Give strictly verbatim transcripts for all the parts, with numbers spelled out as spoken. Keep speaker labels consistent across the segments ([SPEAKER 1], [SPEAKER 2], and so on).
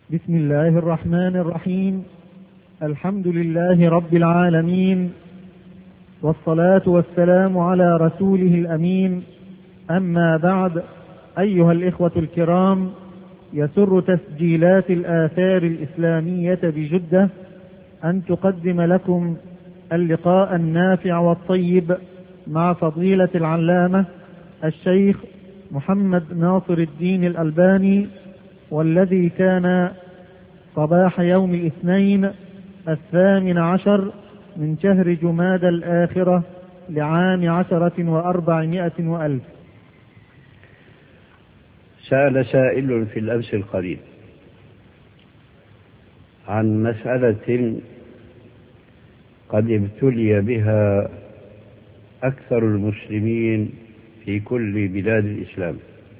[SPEAKER 1] بسم الله الرحمن الرحيم. الحمد لله رب العالمين، والصلاة والسلام على رسوله الأمين. أما بعد، أيها الإخوة الكرام، يسر تسجيلات الآثار الإسلامية بجدة أن تقدم لكم اللقاء النافع والطيب مع فضيلة العلامة الشيخ محمد ناصر الدين الألباني، والذي كان صباح يوم الاثنين الثامن عشر من شهر جمادى الآخرة لعام عشرة وأربعمائة وألف.
[SPEAKER 2] سأل سائل في الأمس القريب عن مسألة قد ابتلي بها أكثر المسلمين في كل بلاد الإسلام،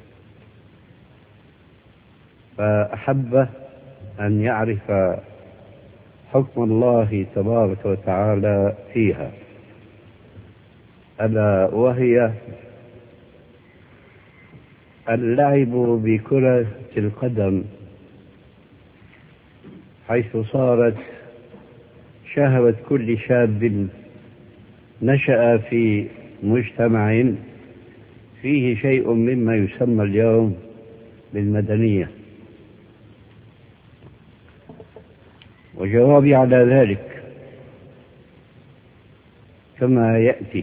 [SPEAKER 2] فأحب أن يعرف حكم الله تبارك وتعالى فيها، ألا وهي اللعب بكرة القدم، حيث صارت شهوة كل شاب نشأ في مجتمع فيه شيء مما يسمى اليوم بالمدنية. وجوابي على ذلك كما يأتي: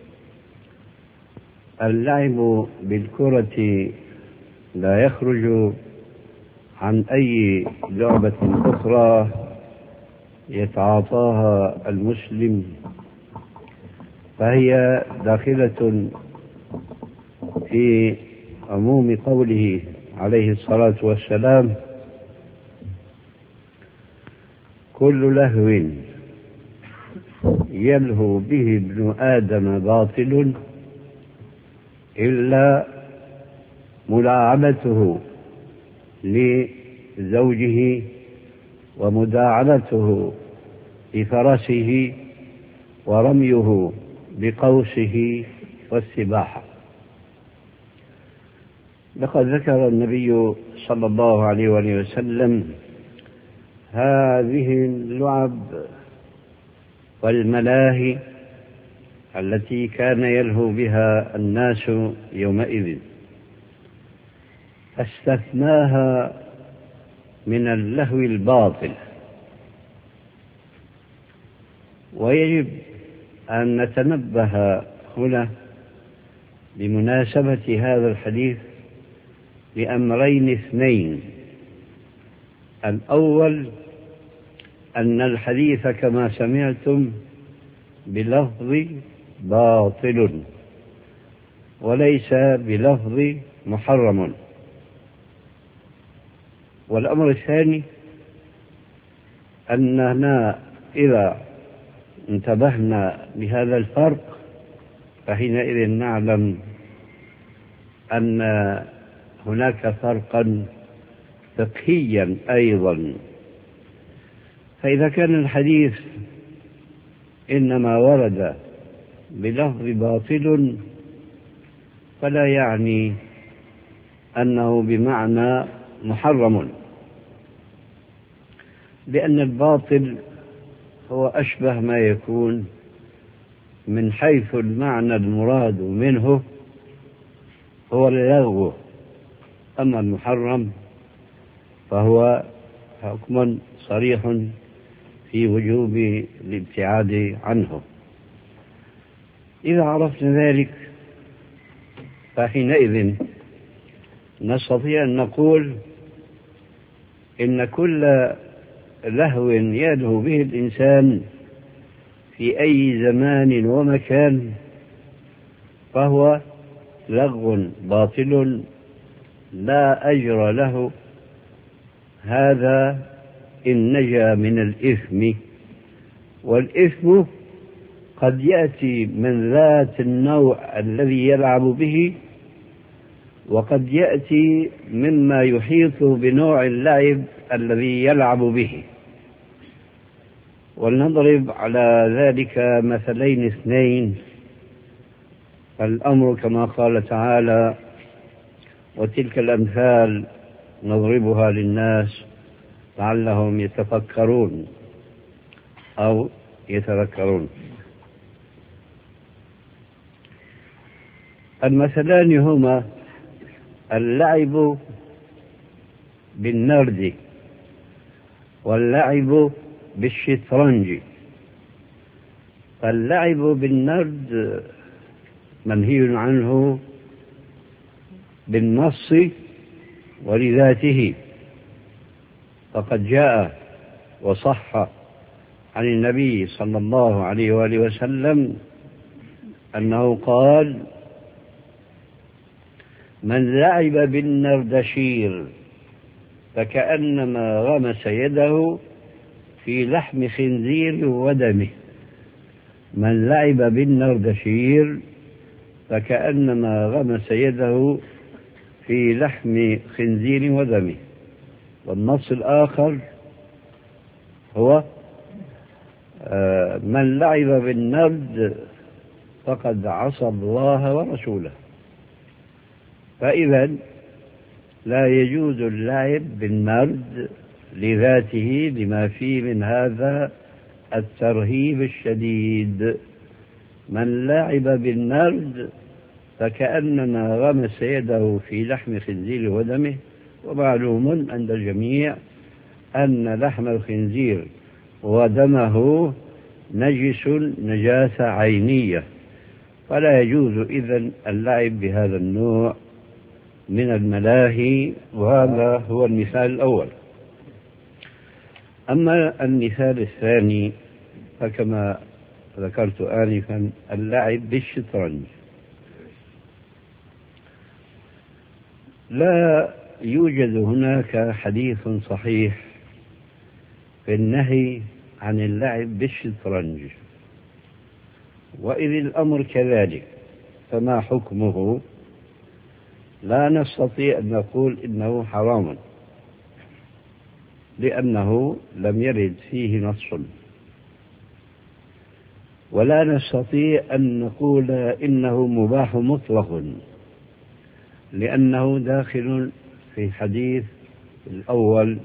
[SPEAKER 2] اللعب بالكرة لا يخرج عن أي لعبة أخرى يتعاطاها المسلم، فهي داخلة في عموم قوله عليه الصلاة والسلام: كل لهو يلهو به ابن آدم باطل إلا ملاعبته لزوجه ومداعبته لفرسه ورميه بقوسه والسباحة. لقد ذكر النبي صلى الله عليه وآله وسلم هذه اللعب والملاهي التي كان يلهو بها الناس يومئذ، استثناها من اللهو الباطل. ويجب أن نتنبه هنا بمناسبة هذا الحديث لأمرين اثنين: الأول أن الحديث كما سمعتم بلفظ باطل وليس بلفظ محرم. والأمر الثاني أننا إذا انتبهنا لهذا الفرق فحينئذ نعلم أن هناك فرقا فقهيا أيضا. فإذا كان الحديث إنما ورد بلفظ باطل فلا يعني أنه بمعنى محرم، لأن الباطل هو أشبه ما يكون من حيث المعنى المراد منه هو اللغو، أما المحرم فهو حكم صريح في وجوب الابتعاد عنه. إذا عرفنا ذلك فحينئذ نستطيع أن نقول إن كل لهو يلهو به الإنسان في أي زمان ومكان فهو لغو باطل لا أجر له، هذا إن نجا من الإثم. والإثم قد يأتي من ذات النوع الذي يلعب به، وقد يأتي مما يحيط بنوع اللعب الذي يلعب به. ولنضرب على ذلك مثلين اثنين. الأمر كما قال تعالى: وتلك الأمثال نضربها للناس لعلهم يتفكرون أو يتذكرون. المثلان هما اللعب بالنرد واللعب بالشطرنج. فاللعب بالنرد منهي عنه بالنص ولذاته، فقد جاء وصح عن النبي صلى الله عليه وآله وسلم أنه قال: من لعب بالنردشير فكأنما غمس يده في لحم خنزير ودمه. من لعب بالنردشير فكأنما غمس يده في لحم خنزير ودمه. والنص الآخر هو: من لعب بالنرد فقد عصى الله ورسوله. فإذا لا يجوز اللعب بالنرد لذاته لما فيه من هذا الترهيب الشديد. من لعب بالنرد فكأنما غمس يده في لحم خنزير ودمه. ومعلوم عند الجميع أن لحم الخنزير ودمه نجس نجاسة عينية، فلا يجوز إذن اللعب بهذا النوع من الملاهي. وهذا هو المثال الأول. أما المثال الثاني فكما ذكرت آنفا اللعب بالشطرنج. لا يوجد هناك حديث صحيح في النهي عن اللعب بالشطرنج، وإذ الأمر كذلك فما حكمه؟ لا نستطيع أن نقول إنه حرام، لأنه لم يرد فيه نص، ولا نستطيع أن نقول إنه مباح مطلق، لأنه داخل في حديث الأول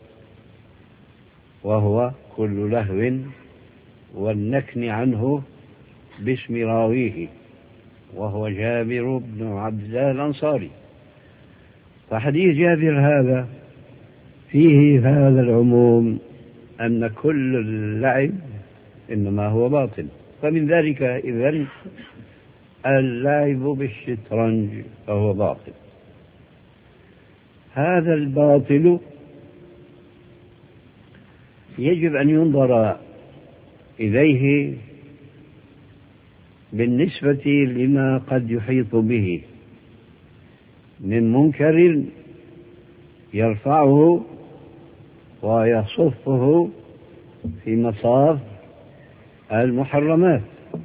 [SPEAKER 2] وهو كل لهو والنكن عنه باسم راويه، وهو جابر بن عبد الله الأنصاري. فحديث جابر هذا فيه هذا العموم أن كل اللعب إنما هو باطل. فمن ذلك إذن اللعب بالشطرنج فهو باطل. هذا الباطل يجب أن ينظر إليه بالنسبة لما قد يحيط به من منكر يرفعه ويصفه في مصاف المحرمات،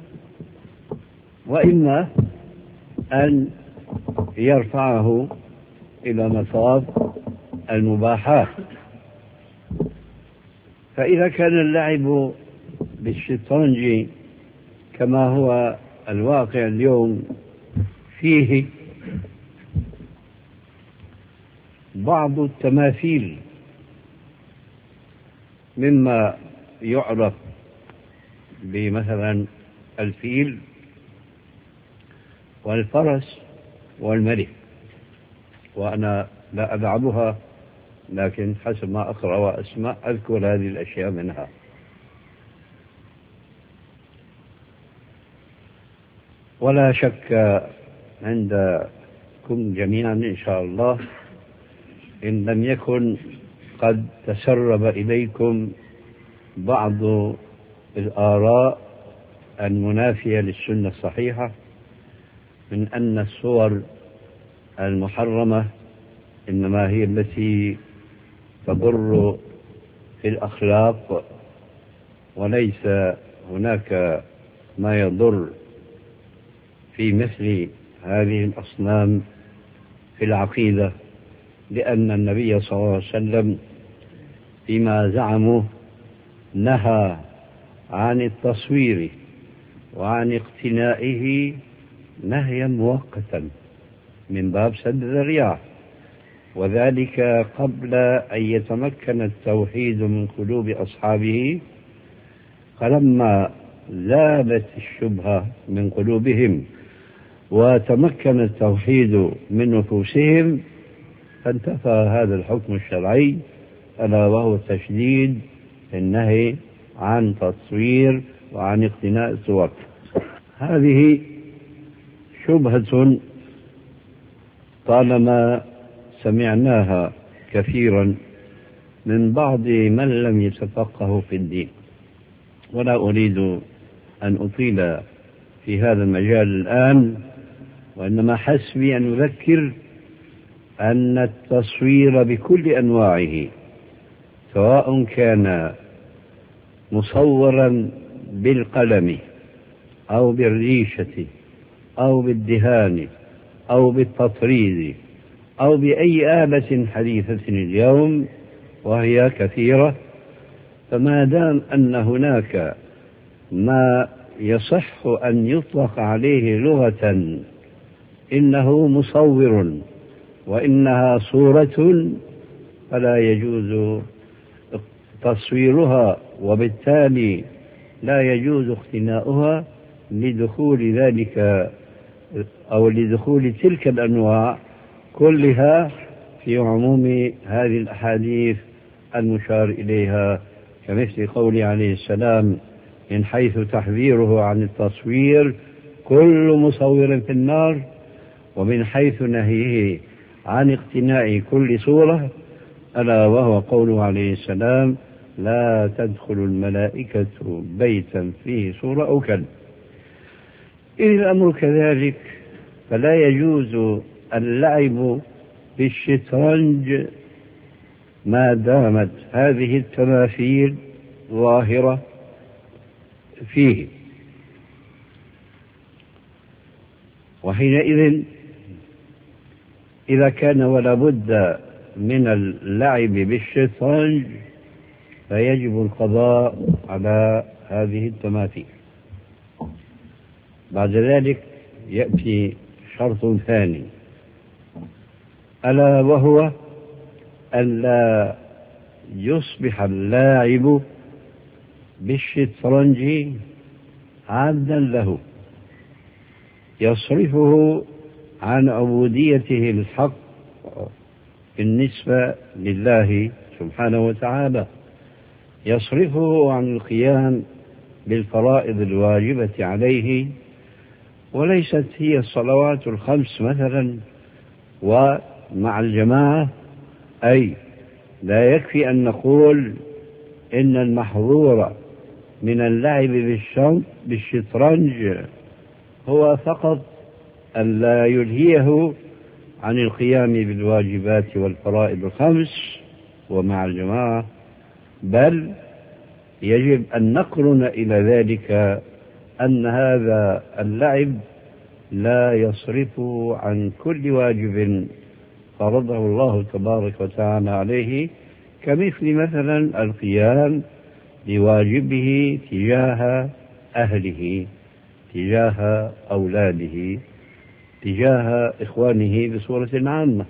[SPEAKER 2] وإما أن يرفعه إلى مصاف المباحات. فإذا كان اللعب بالشطرنج كما هو الواقع اليوم فيه بعض التماثيل مما يعرف بمثلا الفيل والفرس والملك، وأنا لا ألعبها لكن حسب ما أقرأ وأسمع أذكر هذه الأشياء منها. ولا شك عندكم جميعا إن شاء الله إن لم يكن قد تسرب إليكم بعض الآراء المنافية للسنة الصحيحة من أن الصور المحرمة إنما هي التي تضر في الأخلاق، وليس هناك ما يضر في مثل هذه الأصنام في العقيدة، لأن النبي صلى الله عليه وسلم فيما زعموا نهى عن التصوير وعن اقتنائه نهيا مؤقتا من باب سد الذريعة. وذلك قبل أن يتمكن التوحيد من قلوب أصحابه، فلما ذابت الشبهة من قلوبهم وتمكن التوحيد من نفوسهم فانتفى هذا الحكم الشرعي، ألا وهو التشديد في النهي عن تصوير وعن اقتناء الصور. هذه شبهة طالما سمعناها كثيرا من بعض من لم يتفقهوا في الدين، ولا أريد أن أطيل في هذا المجال الآن، وإنما حسبي أن أذكر أن التصوير بكل أنواعه، سواء كان مصورا بالقلم أو بالريشة أو بالدهان أو بالتطريز أو بأي آلة حديثة اليوم وهي كثيرة، فما دام أن هناك ما يصح أن يطلق عليه لغة إنه مصور وإنها صورة، فلا يجوز تصويرها، وبالتالي لا يجوز اقتناؤها لدخول ذلك أو لدخول تلك الأنواع كلها في عموم هذه الأحاديث المشار إليها، كمثل قوله عليه السلام من حيث تحذيره عن التصوير كل مصور في النار، ومن حيث نهيه عن اقتناء كل صورة ألا وهو قوله عليه السلام لا تدخل الملائكة بيتا فيه صورة أو كلب. إذ الأمر كذلك فلا يجوز اللعب بالشطرنج ما دامت هذه التماثيل ظاهرة فيه، وحينئذ إذا كان ولا بد من اللعب بالشطرنج فيجب القضاء على هذه التماثيل. بعد ذلك يأتي شرط ثاني، ألا وهو أن لا يصبح اللاعب بالشطرنج عبدا له يصرفه عن عبوديته الحق بالنسبة لله سبحانه وتعالى، يصرفه عن القيام بالفرائض الواجبة عليه، وليست هي الصلوات الخمس مثلا ومع الجماعة، أي لا يكفي أن نقول إن المحظور من اللعب بالشطرنج هو فقط أن لا يلهيه عن القيام بالواجبات والفرائض الخمس ومع الجماعة، بل يجب أن نقرن إلى ذلك أن هذا اللعب لا يصرف عن كل واجب فرضه الله تبارك وتعالى عليه، كمثل مثلا القيام بواجبه تجاه أهله، تجاه أولاده، تجاه إخوانه بصورة عامة.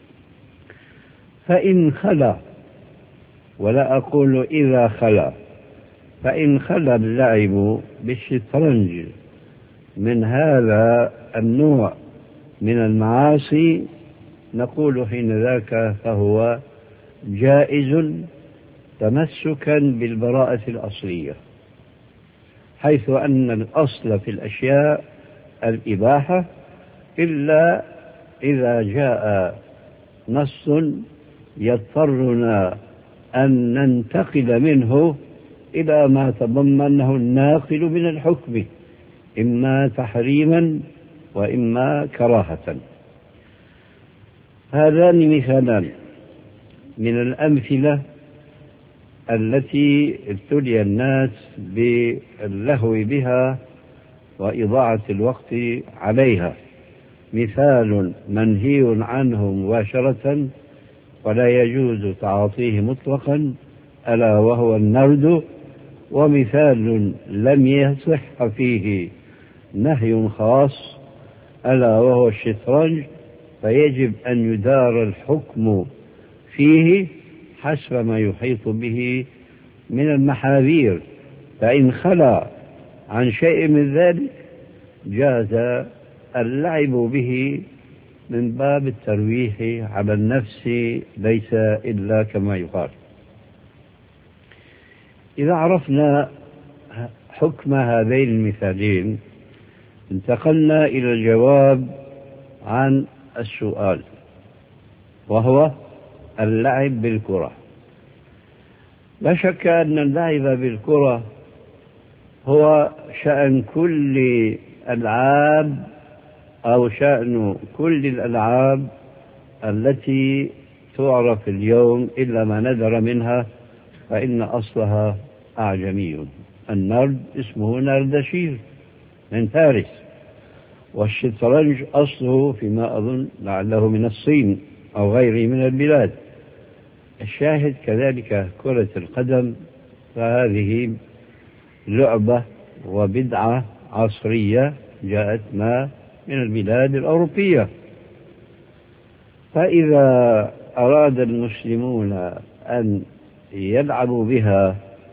[SPEAKER 2] فإن خلا، ولا أقول إذا خلا، فإن خلا اللعب بالشطرنج من هذا النوع من المعاصي نقول حين ذاك فهو جائز تمسكا بالبراءة الأصلية، حيث أن الأصل في الأشياء الإباحة إلا إذا جاء نص يضطرنا أن ننتقل منه إلى ما تضمنه الناقل من الحكم، إما تحريما وإما كراهة. هذان مثالان من الأمثلة التي ابتلي الناس باللهو بها وإضاعة الوقت عليها، مثال منهي عنه مباشرة ولا يجوز تعاطيه مطلقا ألا وهو النرد، ومثال لم يصح فيه نهي خاص ألا وهو الشطرنج، فيجب أن يدار الحكم فيه حسب ما يحيط به من المحاذير، فإن خلا عن شيء من ذلك جاز اللعب به من باب الترويح على النفس، ليس إلا كما يقال. إذا عرفنا حكم هذين المثالين انتقلنا إلى الجواب عن السؤال، وهو اللعب بالكرة. لا شك أن اللعب بالكرة هو شأن كل ألعاب أو شأن كل الألعاب التي تعرف اليوم إلا ما ندر منها، فإن أصلها أعجمي. النرد اسمه نردشير من فارس، والشطرنج أصله فيما أظن لعله من الصين أو غيره من البلاد. الشاهد كذلك كرة القدم، فهذه لعبة وبدعة عصرية جاءت ما من البلاد الأوروبية. فإذا أراد المسلمون أن يلعبوا بها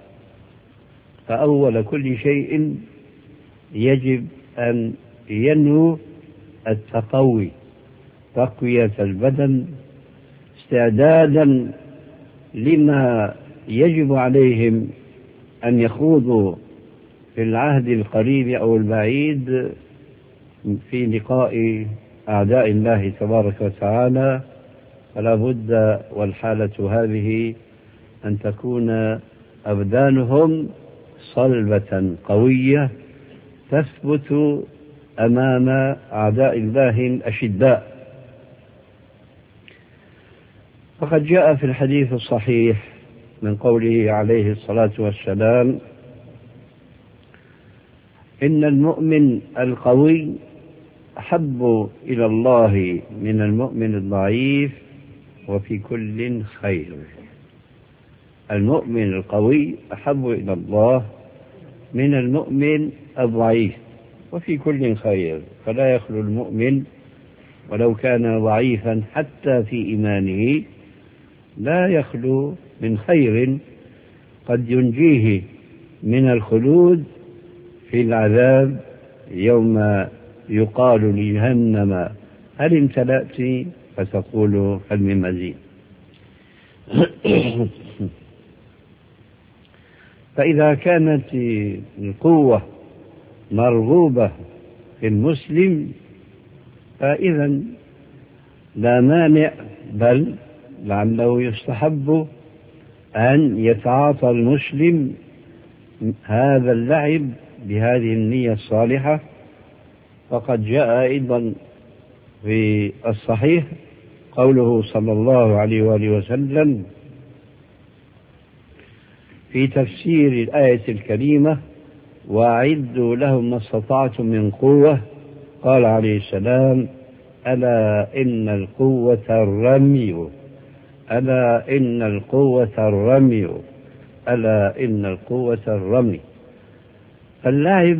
[SPEAKER 2] فأول كل شيء يجب أن ينووا التقوي، تقوية البدن استعدادا لما يجب عليهم أن يخوضوا في العهد القريب أو البعيد في لقاء أعداء الله تبارك وتعالى. فلا بد والحالة هذه أن تكون أبدانهم صلبة قوية تثبت أمام أعداء الله الأشداء. فقد جاء في الحديث الصحيح من قوله عليه الصلاة والسلام: إن المؤمن القوي أحب إلى الله من المؤمن الضعيف وفي كل خير. المؤمن القوي أحب إلى الله من المؤمن الضعيف وفي كل خير. فلا يخلو المؤمن ولو كان ضعيفا حتى في إيمانه لا يخلو من خير قد ينجيه من الخلود في العذاب يوم يقال لجهنم هل امتلأت فتقول هل من مزيد. فإذا كانت القوة مرغوبة في المسلم فإذا لا مانع، بل لعله يستحب أن يتعاطى المسلم هذا اللعب بهذه النية الصالحة. فقد جاء أيضا في الصحيح قوله صلى الله عليه وآله وسلم في تفسير الآية الكريمة: وأعدوا لهم ما استطعتم من قوة. قال عليه السلام: ألا إن القوة الرمي، ألا إن القوة الرمي، ألا إن القوة الرمي. اللعب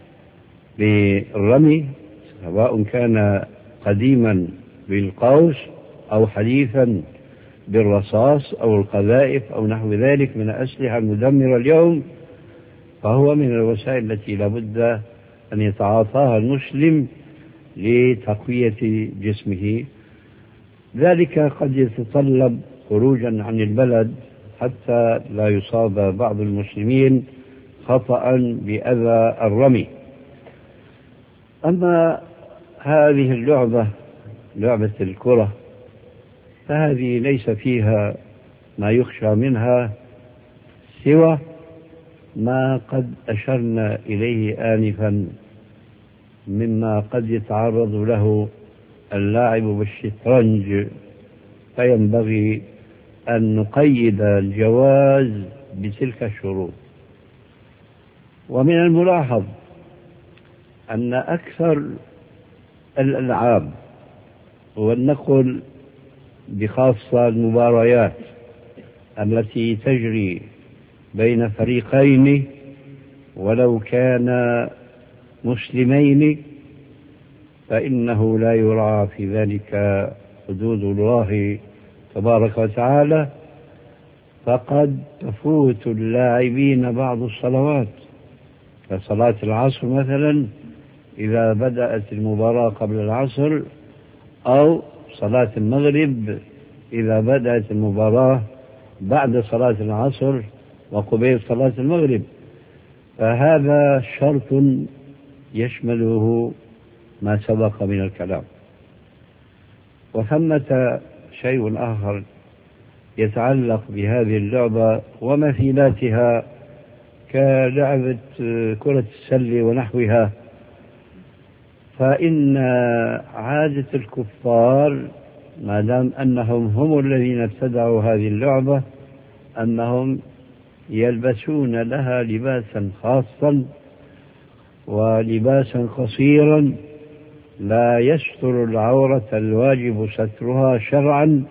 [SPEAKER 2] بالرمي سواء كان قديما بالقوس أو حديثا بالرصاص أو القذائف أو نحو ذلك من الأسلحة المدمرة اليوم، فهو من الوسائل التي لابد أن يتعاطاها المسلم لتقوية جسمه. ذلك قد يتطلب خروجا عن البلد حتى لا يصاب بعض المسلمين خطأ بأذى الرمي. أما هذه اللعبة، لعبة الكرة، فهذه ليس فيها ما يخشى منها سوى ما قد أشرنا إليه آنفا مما قد يتعرض له اللاعب بالشطرنج، فينبغي أن نقيد الجواز بتلك الشروط. ومن الملاحظ أن أكثر الألعاب، ولنقل بخاصة المباريات التي تجري بين فريقين ولو كان مسلمين، فإنه لا يراعى في ذلك حدود الله تبارك وتعالى، فقد تفوت اللاعبين بعض الصلوات، كصلاة العصر مثلا إذا بدأت المباراة قبل العصر، أو صلاة المغرب إذا بدأت المباراة بعد صلاة العصر وقبيل صلاة المغرب. فهذا شرط يشمله ما سبق من الكلام. وثمة شيء آخر يتعلق بهذه اللعبة ومثيلاتها كلعبة كرة السلة ونحوها، فإن عادة الكفار ما دام أنهم هم الذين ابتدعوا هذه اللعبة أنهم يلبسون لها لباسا خاصا ولباسا قصيرا لا يستر العورة الواجب سترها شرعا.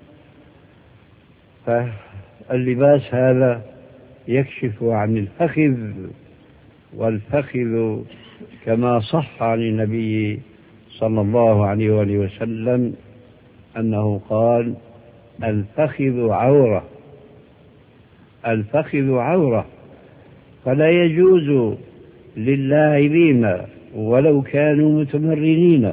[SPEAKER 2] فاللباس هذا يكشف عن الفخذ، والفخذ كما صح عن النبي صلى الله عليه وآله وسلم أنه قال: الفخذ عورة، الفخذ عورة. فلا يجوز للاعبين ولو كانوا متمرنين،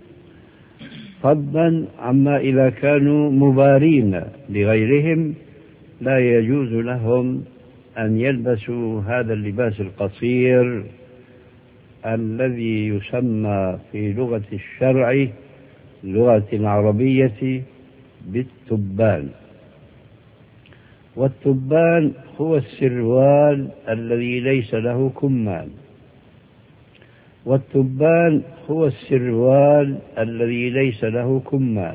[SPEAKER 2] فضلا عما إذا كانوا مبارين لغيرهم، لا يجوز لهم أن يلبسوا هذا اللباس القصير الذي يسمى في لغة الشرع اللغة العربية بالتبان. والتبان هو السروال الذي ليس له كمان، والتبان هو السروال الذي ليس له كمان،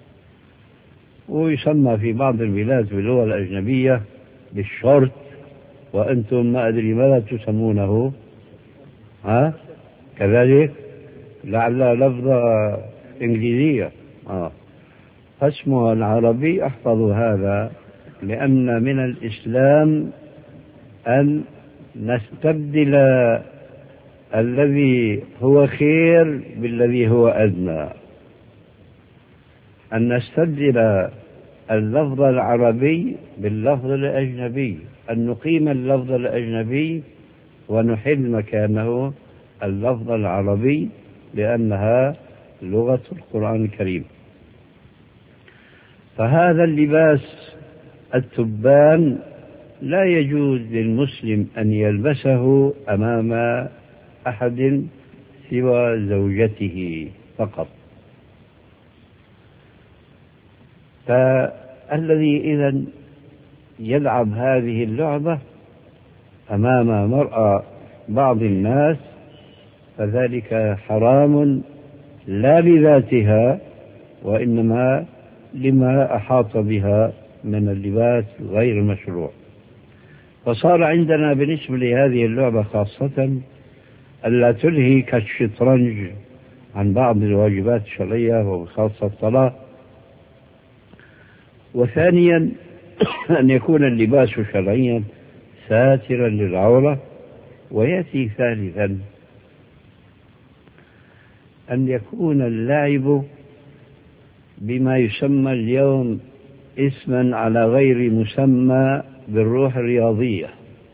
[SPEAKER 2] ويسمى في بعض البلاد باللغة الأجنبية بالشورت، وأنتم ما أدري ماذا تسمونه، ها كذلك لعل لفظة إنجليزية، آه. فاسمها العربي أحفظ هذا، لأن من الإسلام أن نستبدل الذي هو خير بالذي هو أدنى، أن نستبدل اللفظ العربي باللفظ الأجنبي، أن نقيم اللفظ الأجنبي ونحل مكانه اللفظ العربي، لأنها لغة القرآن الكريم. فهذا اللباس التبان لا يجوز للمسلم أن يلبسه أمام أحد سوى زوجته فقط. فالذي إذن يلعب هذه اللعبة أمام مرأى بعض الناس فذلك حرام، لا لذاتها وإنما لما أحاط بها من اللباس غير المشروع. فصار عندنا بالنسبة لهذه اللعبة خاصة ألا تلهي كالشطرنج عن بعض الواجبات الشرعية وخاصة الصلاة. وثانيا أن يكون اللباس شرعيا ساترا للعورة. ويأتي ثالثا أن يكون اللعب بما يسمى اليوم اسما على غير مسمى بالروح الرياضية.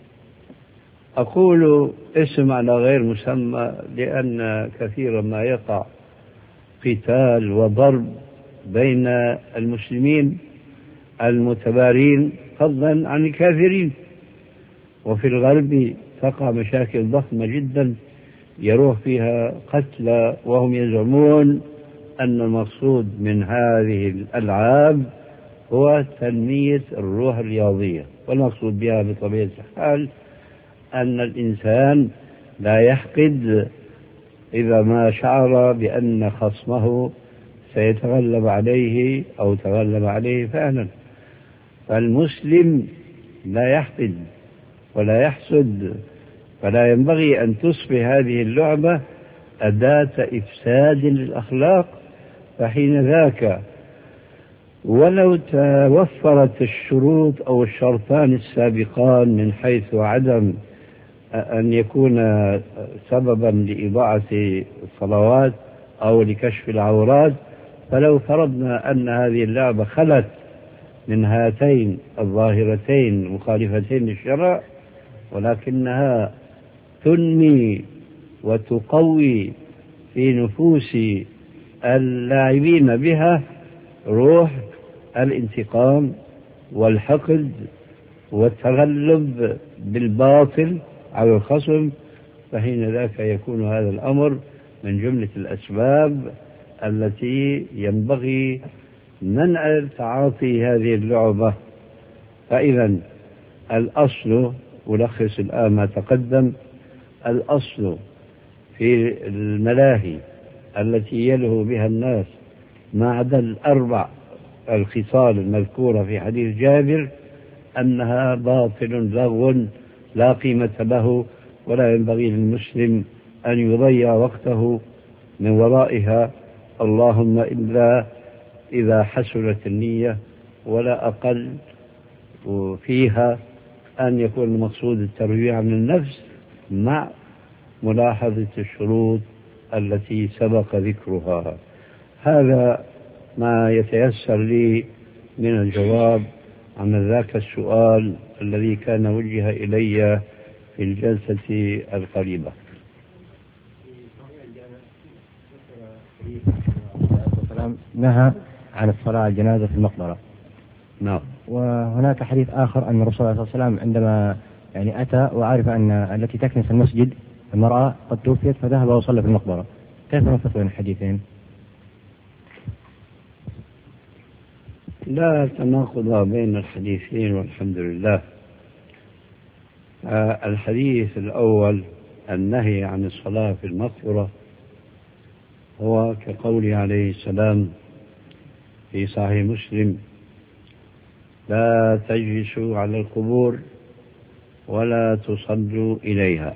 [SPEAKER 2] أقول اسم على غير مسمى لأن كثيرا ما يقع قتال وضرب بين المسلمين المتبارين فضلا عن الكافرين، وفي الغرب تقع مشاكل ضخمة جدا يروح فيها قتلى وهم يزعمون أن المقصود من هذه الألعاب هو تنمية الروح الرياضية، والمقصود بها بطبيعة الحال أن الإنسان لا يحقد إذا ما شعر بأن خصمه سيتغلب عليه أو تغلب عليه فعلا. فالمسلم لا يحقد ولا يحسد، فلا ينبغي أن تصبح هذه اللعبة أداة إفساد للأخلاق. فحين ذاك ولو توفرت الشروط أو الشرطان السابقان من حيث عدم أن يكون سببا لإضاعة الصلوات أو لكشف العورات. فلو فرضنا أن هذه اللعبة خلت من هاتين الظاهرتين المخالفتين للشرع، ولكنها تنمي وتقوي في نفوس اللاعبين بها روح الانتقام والحقد والتغلب بالباطل على الخصم، فحين ذاك يكون هذا الأمر من جملة الأسباب التي ينبغي منع تعاطي هذه اللعبة. فإذا الأصل، ألخص الآن ما تقدم، الأصل في الملاهي التي يلهو بها الناس ما عدا الأربع الخصال المذكورة في حديث جابر أنها باطل لغو لا قيمة له، ولا ينبغي للمسلم أن يضيع وقته من ورائها، اللهم إلا إذا حسنت النية، ولا أقل فيها أن يكون المقصود الترويع عن النفس مع ملاحظة الشروط التي سبق ذكرها. هذا ما يتيسر لي من الجواب عن ذاك السؤال الذي كان وجه إلي في الجلسة القريبة.
[SPEAKER 3] نهى عن الصلاة على الجنازة في المقبرة.
[SPEAKER 2] نعم.
[SPEAKER 3] وهناك حديث آخر أن الرسول صلى الله عليه وسلم عندما يعني أتى وعرف أن التي تكنس المسجد المرأة قد توفيت فذهب وصلى في المقبرة. كيف نفرق بين الحديثين؟
[SPEAKER 2] لا تناقض بين الحديثين والحمد لله. الحديث الأول النهي عن الصلاة في المقبرة هو كقوله عليه السلام في صحيح مسلم: لا تجلسوا على القبور ولا تصلوا إليها.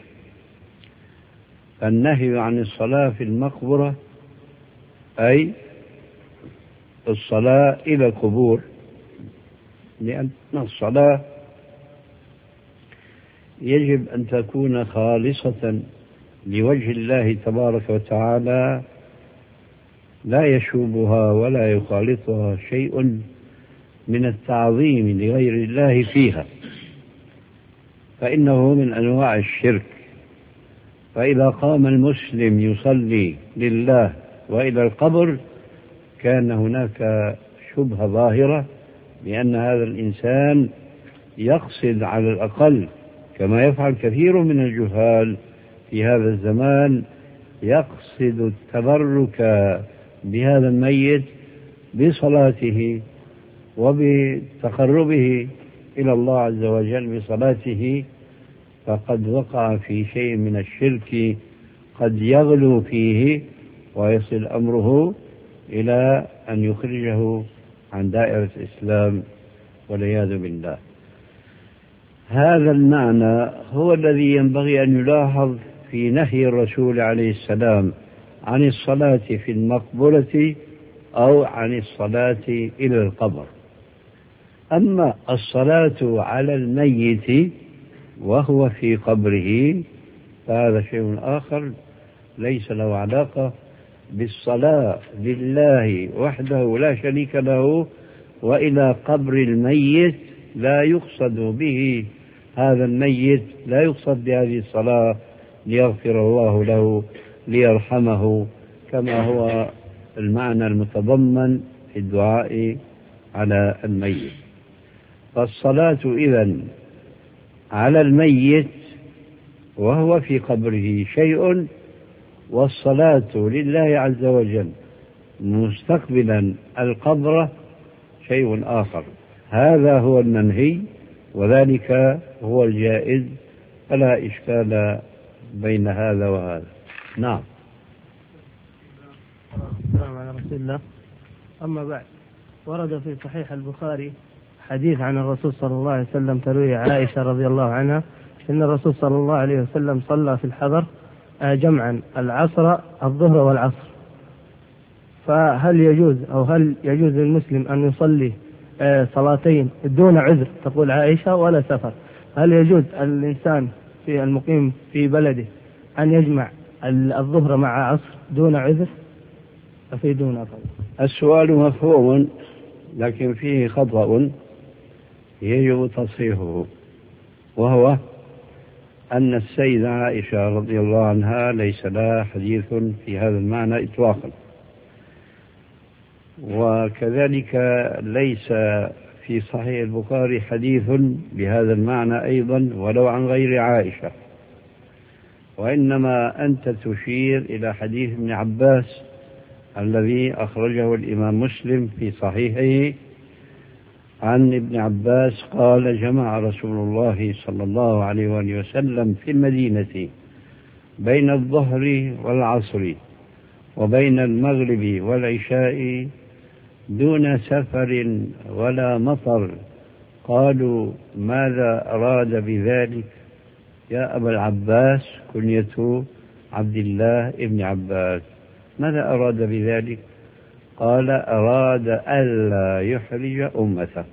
[SPEAKER 2] فالنهي عن الصلاة في المقبرة أي الصلاة إلى القبور، لأن الصلاة يجب أن تكون خالصة لوجه الله تبارك وتعالى، لا يشوبها ولا يخالطها شيء من التعظيم لغير الله فيها، فإنه من أنواع الشرك. فإذا قام المسلم يصلي لله وإلى القبر كان هناك شبهة ظاهرة، لأن هذا الإنسان يقصد على الأقل كما يفعل كثير من الجهال في هذا الزمان، يقصد التبرك بهذا الميت بصلاته وبتقربه إلى الله عز وجل بصلاته، فقد وقع في شيء من الشرك قد يغلو فيه ويصل أمره إلى أن يخرجه عن دائرة الإسلام والعياذ بالله. هذا المعنى هو الذي ينبغي أن يلاحظ في نهي الرسول عليه السلام عن الصلاة في المقبرة أو عن الصلاة إلى القبر. أما الصلاة على الميت وهو في قبره فهذا شيء آخر ليس له علاقة بالصلاة لله وحده لا شريك له وإلى قبر الميت، لا يقصد به هذا الميت، لا يقصد بهذه الصلاة ليغفر الله له ليرحمه، كما هو المعنى المتضمن في الدعاء على الميت. فالصلاة إذن على الميت وهو في قبره شيء، والصلاة لله عز وجل مستقبلا القبر شيء آخر. هذا هو المنهي وذلك هو الجائز، فلا إشكال بين هذا وهذا. نعم.
[SPEAKER 4] السلام على رسول الله. أما بعد، ورد في صحيح البخاري حديث عن الرسول صلى الله عليه وسلم تروي عائشة رضي الله عنها إن الرسول صلى الله عليه وسلم صلى في الحضر جمعا العصر الظهر والعصر. فهل يجوز أو هل يجوز للمسلم أن يصلي صلاتين دون عذر تقول عائشة ولا سفر؟ هل يجوز الإنسان في المقيم في بلده أن يجمع الظهر مع عصر دون عذر؟ أفيدونا.
[SPEAKER 2] السؤال مفهوم لكن فيه خطأ يجب تصحيحه، وهو أن السيدة عائشة رضي الله عنها ليس لها حديث في هذا المعنى إطلاقا، وكذلك ليس في صحيح البخاري حديث بهذا المعنى أيضا ولو عن غير عائشة، وإنما أنت تشير إلى حديث ابن عباس الذي أخرجه الإمام مسلم في صحيحه عن ابن عباس قال: جمع رسول الله صلى الله عليه وآله وسلم في المدينة بين الظهر والعصر وبين المغرب والعشاء دون سفر ولا مطر. قالوا: ماذا أراد بذلك يا أبا العباس؟ كنية عبد الله ابن عباس. ماذا أراد بذلك؟ قال: أراد ألا يحرج أمته،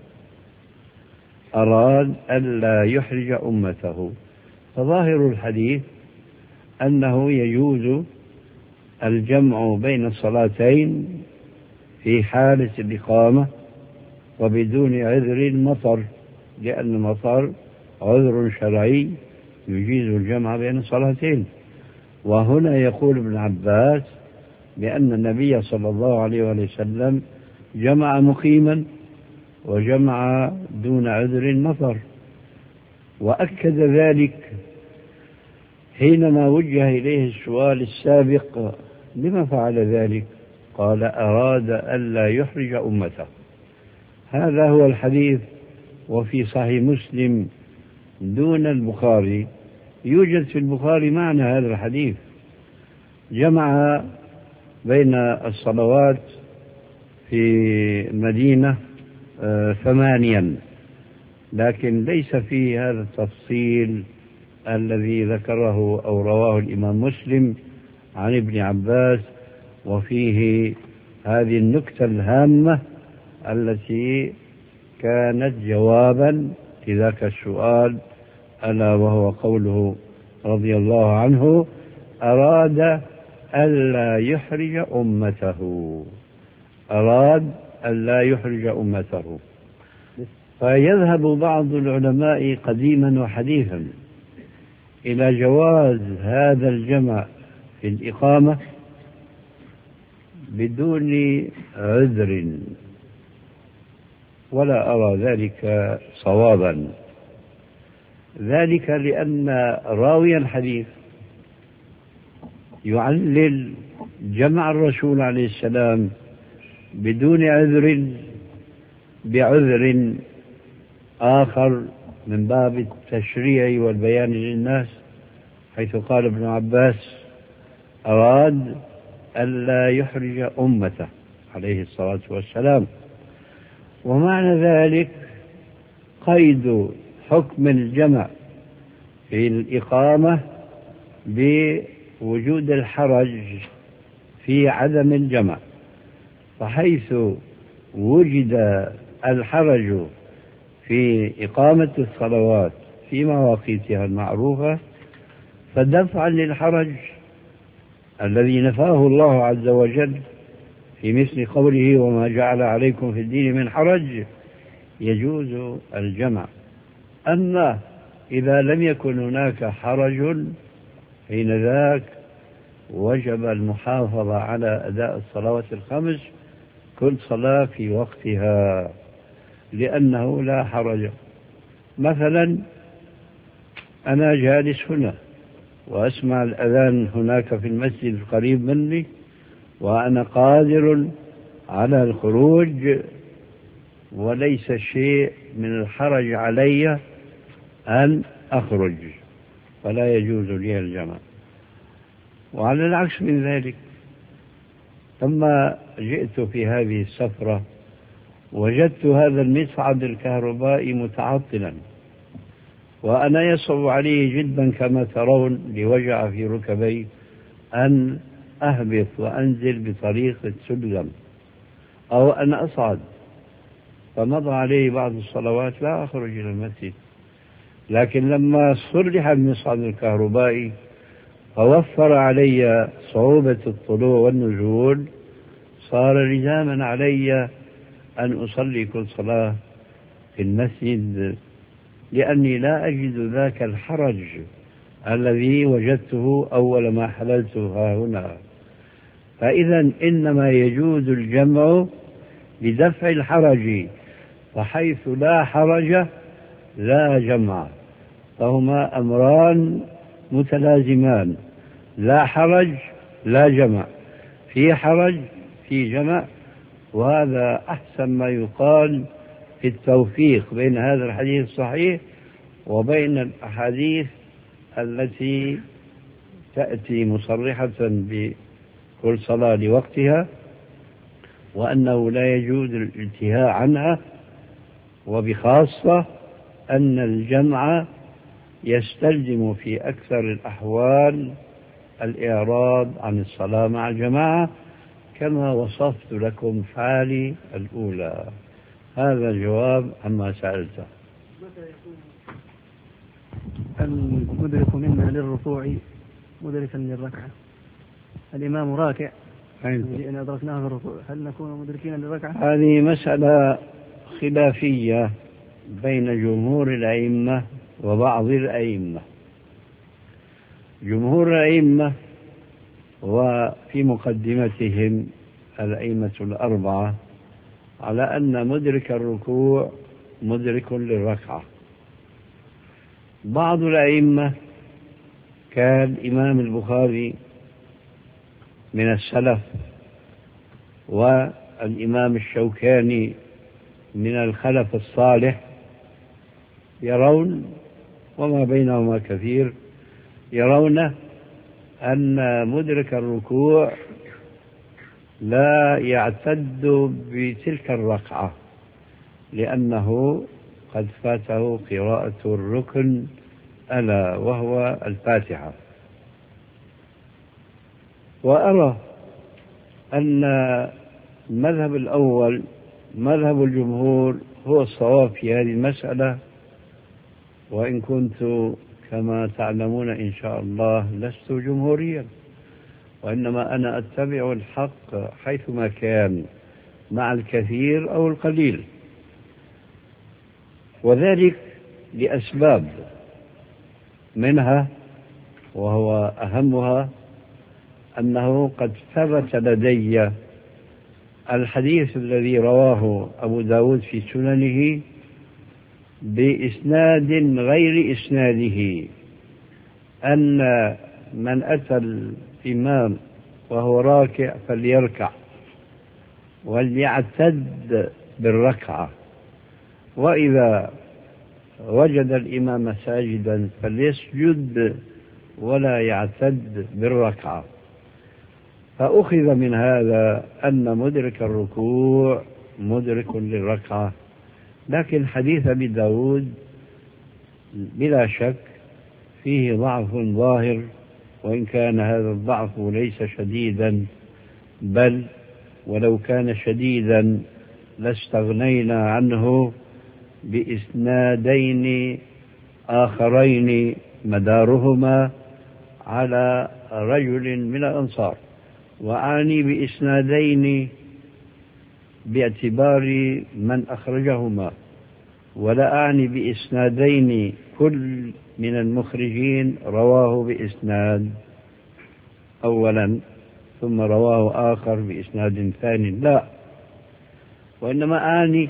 [SPEAKER 2] أراد ألا يحرج أمته. فظاهر الحديث أنه يجوز الجمع بين الصلاتين في حالة الإقامة وبدون عذر المطر، لأن المطر عذر شرعي يجيز الجمع بين الصلاتين. وهنا يقول ابن عباس بأن النبي صلى الله عليه وسلم جمع مقيما وجمع دون عذر المطر، وأكد ذلك حينما وجه إليه السؤال السابق: لما فعل ذلك؟ قال: أراد ألا يحرج أمته. هذا هو الحديث. وفي صحيح مسلم دون البخاري يوجد في البخاري معنى هذا الحديث، جمع بين الصلوات في المدينة ثمانيا، لكن ليس فيه هذا التفصيل الذي ذكره أو رواه الإمام مسلم عن ابن عباس، وفيه هذه النكتة الهامة التي كانت جوابا لذاك السؤال، ألا وهو قوله رضي الله عنه: أراد ألا يحرج أمته، أراد ألا يحرج أمته. فيذهب بعض العلماء قديما وحديثا إلى جواز هذا الجمع في الإقامة بدون عذر، ولا أرى ذلك صوابا، ذلك لأن راوي الحديث يعلل جمع الرسول عليه السلام بدون عذر بعذر آخر من باب التشريع والبيان للناس، حيث قال ابن عباس: أراد ألا يحرج أمته عليه الصلاة والسلام. ومعنى ذلك قيد حكم الجمع في الإقامة بوجود الحرج في عدم الجمع، فحيث وجد الحرج في إقامة الصلوات في مواقيتها المعروفة فدفعا للحرج الذي نفاه الله عز وجل في مثل قوله: وما جعل عليكم في الدين من حرج، يجوز الجمع. أما إذا لم يكن هناك حرج حين ذاك وجب المحافظة على أداء الصلوات الخمس، كل صلاة في وقتها، لأنه لا حرج. مثلا أنا جالس هنا وأسمع الأذان هناك في المسجد القريب مني، وأنا قادر على الخروج وليس شيء من الحرج علي أن أخرج، فلا يجوز لي الجمع. وعلى العكس من ذلك، لما جئت في هذه السفرة وجدت هذا المصعد الكهربائي متعطلا، وأنا يصعب علي جدا كما ترون لوجع في ركبي أن أهبط وأنزل بطريق السلم أو أن أصعد، فمضى عليه بعض الصلوات لا أخرج إلى المسجد. لكن لما صلح المصعد الكهربائي فوفر علي صعوبة الطلوع والنزول، صار لزاما علي أن أصلي كل صلاة في المسجد، لأني لا أجد ذاك الحرج الذي وجدته أول ما حللت ها هنا. فإذا إنما يجوز الجمع لدفع الحرج، وحيث لا حرج لا جمع، فهما أمران متلازمان، لا حرج لا جمع، في حرج في جمع. وهذا أحسن ما يقال في التوفيق بين هذا الحديث الصحيح وبين الأحاديث التي تأتي مصرحة بكل صلاة لوقتها، وأنه لا يجوز الانتهاء عنها، وبخاصة أن الجمع يستلزم في أكثر الأحوال الإعراض عن الصلاة مع الجماعة، كما وصفت لكم حالي الأولى. هذا الجواب عما سألته.
[SPEAKER 4] المدرك منا للركوع مدركا للركعة، الإمام راكع إن أدركناه في الركوع، هل نكون مدركين للركعة؟
[SPEAKER 2] هذه مسألة خلافية بين جمهور الأئمة وبعض الأئمة. جمهور الأئمة وفي مقدمتهم الأئمة الأربعة على أن مدرك الركوع مدرك للركعة. بعض الأئمة كالإمام البخاري من السلف والإمام الشوكاني من الخلف الصالح يرون، وما بينهما كثير، يرون أن مدرك الركوع لا يعتد بتلك الركعة، لأنه قد فاته قراءة الركن ألا وهو الفاتحة. وأرى أن المذهب الأول مذهب الجمهور هو الصواب في هذه المسألة، وإن كنت كما تعلمون إن شاء الله لست جمهوريا، وإنما أنا أتبع الحق حيثما كان مع الكثير أو القليل، وذلك لأسباب، منها وهو أهمها أنه قد ثبت لدي الحديث الذي رواه أبو داود في سننه بإسناد غير إسناده، أن من أتى الإمام وهو راكع فليركع وليعتد بالركعة، وإذا وجد الإمام ساجدا فليسجد ولا يعتد بالركعة. فأخذ من هذا أن مدرك الركوع مدرك للركعة. لكن حديث أبي داود بلا شك فيه ضعف ظاهر، وإن كان هذا الضعف ليس شديدا، بل ولو كان شديدا لاستغنينا عنه بإسنادين آخرين مدارهما على رجل من الأنصار. وأعني بإسنادين باعتبار من أخرجهما، ولا أعني بإسنادين كل من المخرجين رواه بإسناد أولا ثم رواه آخر بإسناد ثاني، لا، وإنما أعني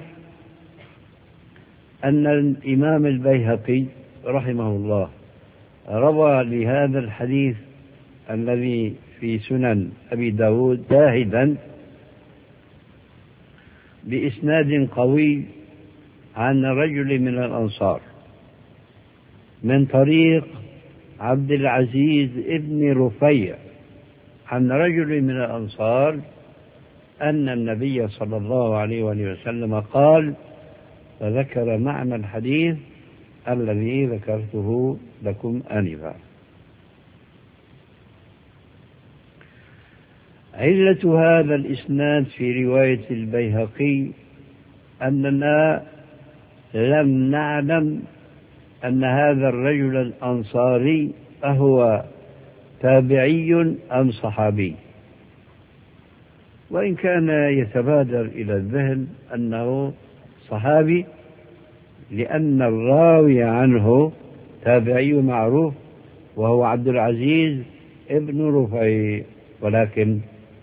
[SPEAKER 2] أن الإمام البيهقي رحمه الله روى لهذا الحديث الذي في سنن أبي داود شاهدا بإسناد قوي عن رجل من الأنصار من طريق عبد العزيز ابن رفيع عن رجل من الأنصار أن النبي صلى الله عليه وآله وسلم قال، فذكر معنى الحديث الذي ذكرته لكم آنفا. علة هذا الإسناد في رواية البيهقي أننا لم نعلم أن هذا الرجل الأنصاري أهو تابعي أم صحابي، وإن كان يتبادر إلى الذهن أنه صحابي لأن الراوي عنه تابعي معروف وهو عبد العزيز ابن رفيع، ولكن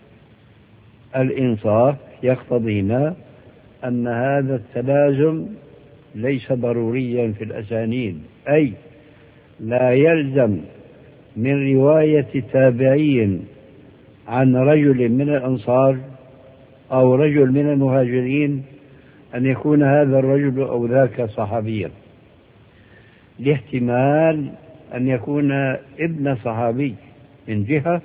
[SPEAKER 2] الإنصاف يقتضينا أن هذا التلازم ليس ضروريا في الأسانيد، أي لا يلزم من رواية تابعي عن رجل من الأنصار أو رجل من المهاجرين أن يكون هذا الرجل أو ذاك صحابيا، لاحتمال أن يكون ابن صحابي من جهة،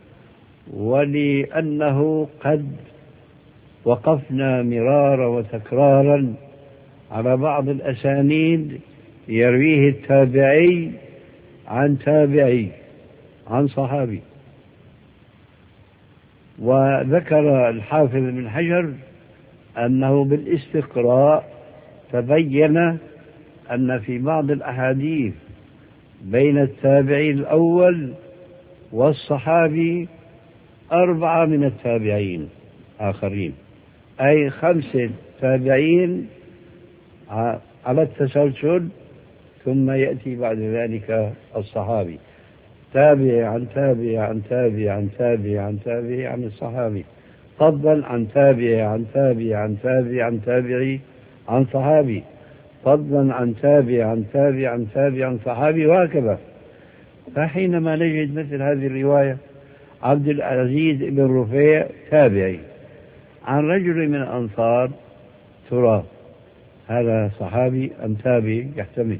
[SPEAKER 2] ولأنه قد وقفنا مرارا وتكرارا على بعض الأسانيد يرويه التابعي عن تابعي عن صحابي. وذكر الحافظ بن حجر أنه بالاستقراء تبين أن في بعض الأحاديث بين التابعي الأول والصحابي أربعة من التابعين آخرين، أي خمسة تابعين على التسلسل، ثم يأتي بعد ذلك الصحابي، تابع عن تابع عن تابع عن تابع عن تابع عن الصحابي، فضلا عن تابع عن تابع عن تابع عن تابعي عن صحابي، فضلا عن تابع عن تابع عن تابع عن صحابي، وهكذا. فحينما نجد مثل هذه الرواية عبد العزيز بن رفيع تابعي عن رجل من الأنصار، ترى هذا صحابي أم تابعي؟ يحتمل.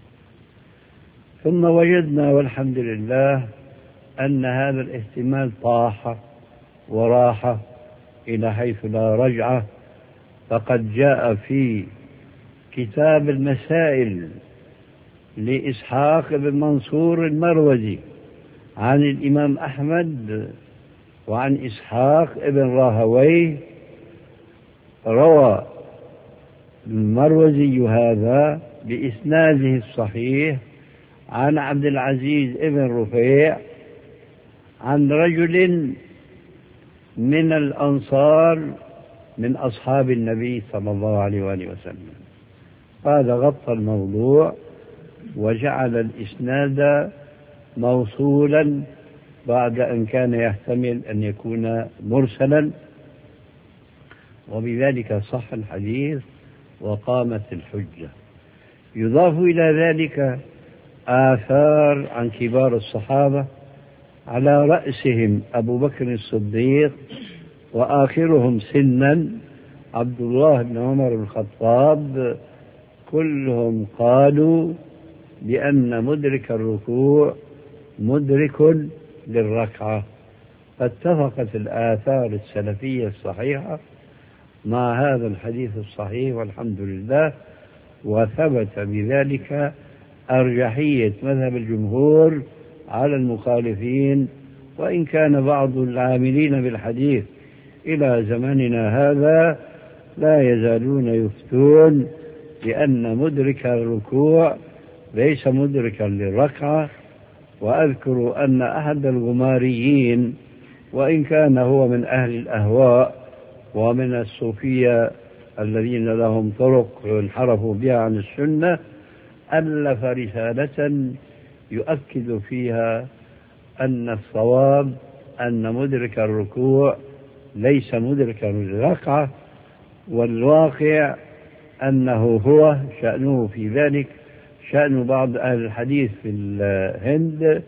[SPEAKER 2] ثم وجدنا والحمد لله أن هذا الاحتمال طاح وراح إلى حيث لا رجعة، فقد جاء في كتاب المسائل لإسحاق بن منصور المروزي عن الإمام أحمد وعن إسحاق بن راهويه، روى المروزي هذا بإسناده الصحيح عن عبد العزيز بن رفيع عن رجل من الأنصار من أصحاب النبي صلى الله عليه وآله وسلم. هذا غطى الموضوع وجعل الإسناد موصولا بعد أن كان يحتمل أن يكون مرسلا، وبذلك صح الحديث وقامت الحجة. يضاف إلى ذلك آثار عن كبار الصحابة على رأسهم أبو بكر الصديق وآخرهم سنا عبد الله بن عمر بن الخطاب، كلهم قالوا بأن مدرك الركوع مدرك للركعة. فاتفقت الآثار السلفية الصحيحة مع هذا الحديث الصحيح والحمد لله، وثبت بذلك أرجحية مذهب الجمهور على المخالفين، وإن كان بعض العاملين بالحديث إلى زمننا هذا لا يزالون يفتون بأن مدرك الركوع ليس مدركا للركعة. وأذكر أن أحد الغماريين، وإن كان هو من أهل الأهواء ومن الصوفية الذين لهم طرق انحرفوا بها عن السنة، ألف رسالة يؤكد فيها أن الصواب أن مدرك الركوع ليس مدركا للركعة، والواقع أنه هو شأنه في ذلك شأن بعض أهل الحديث في الهند،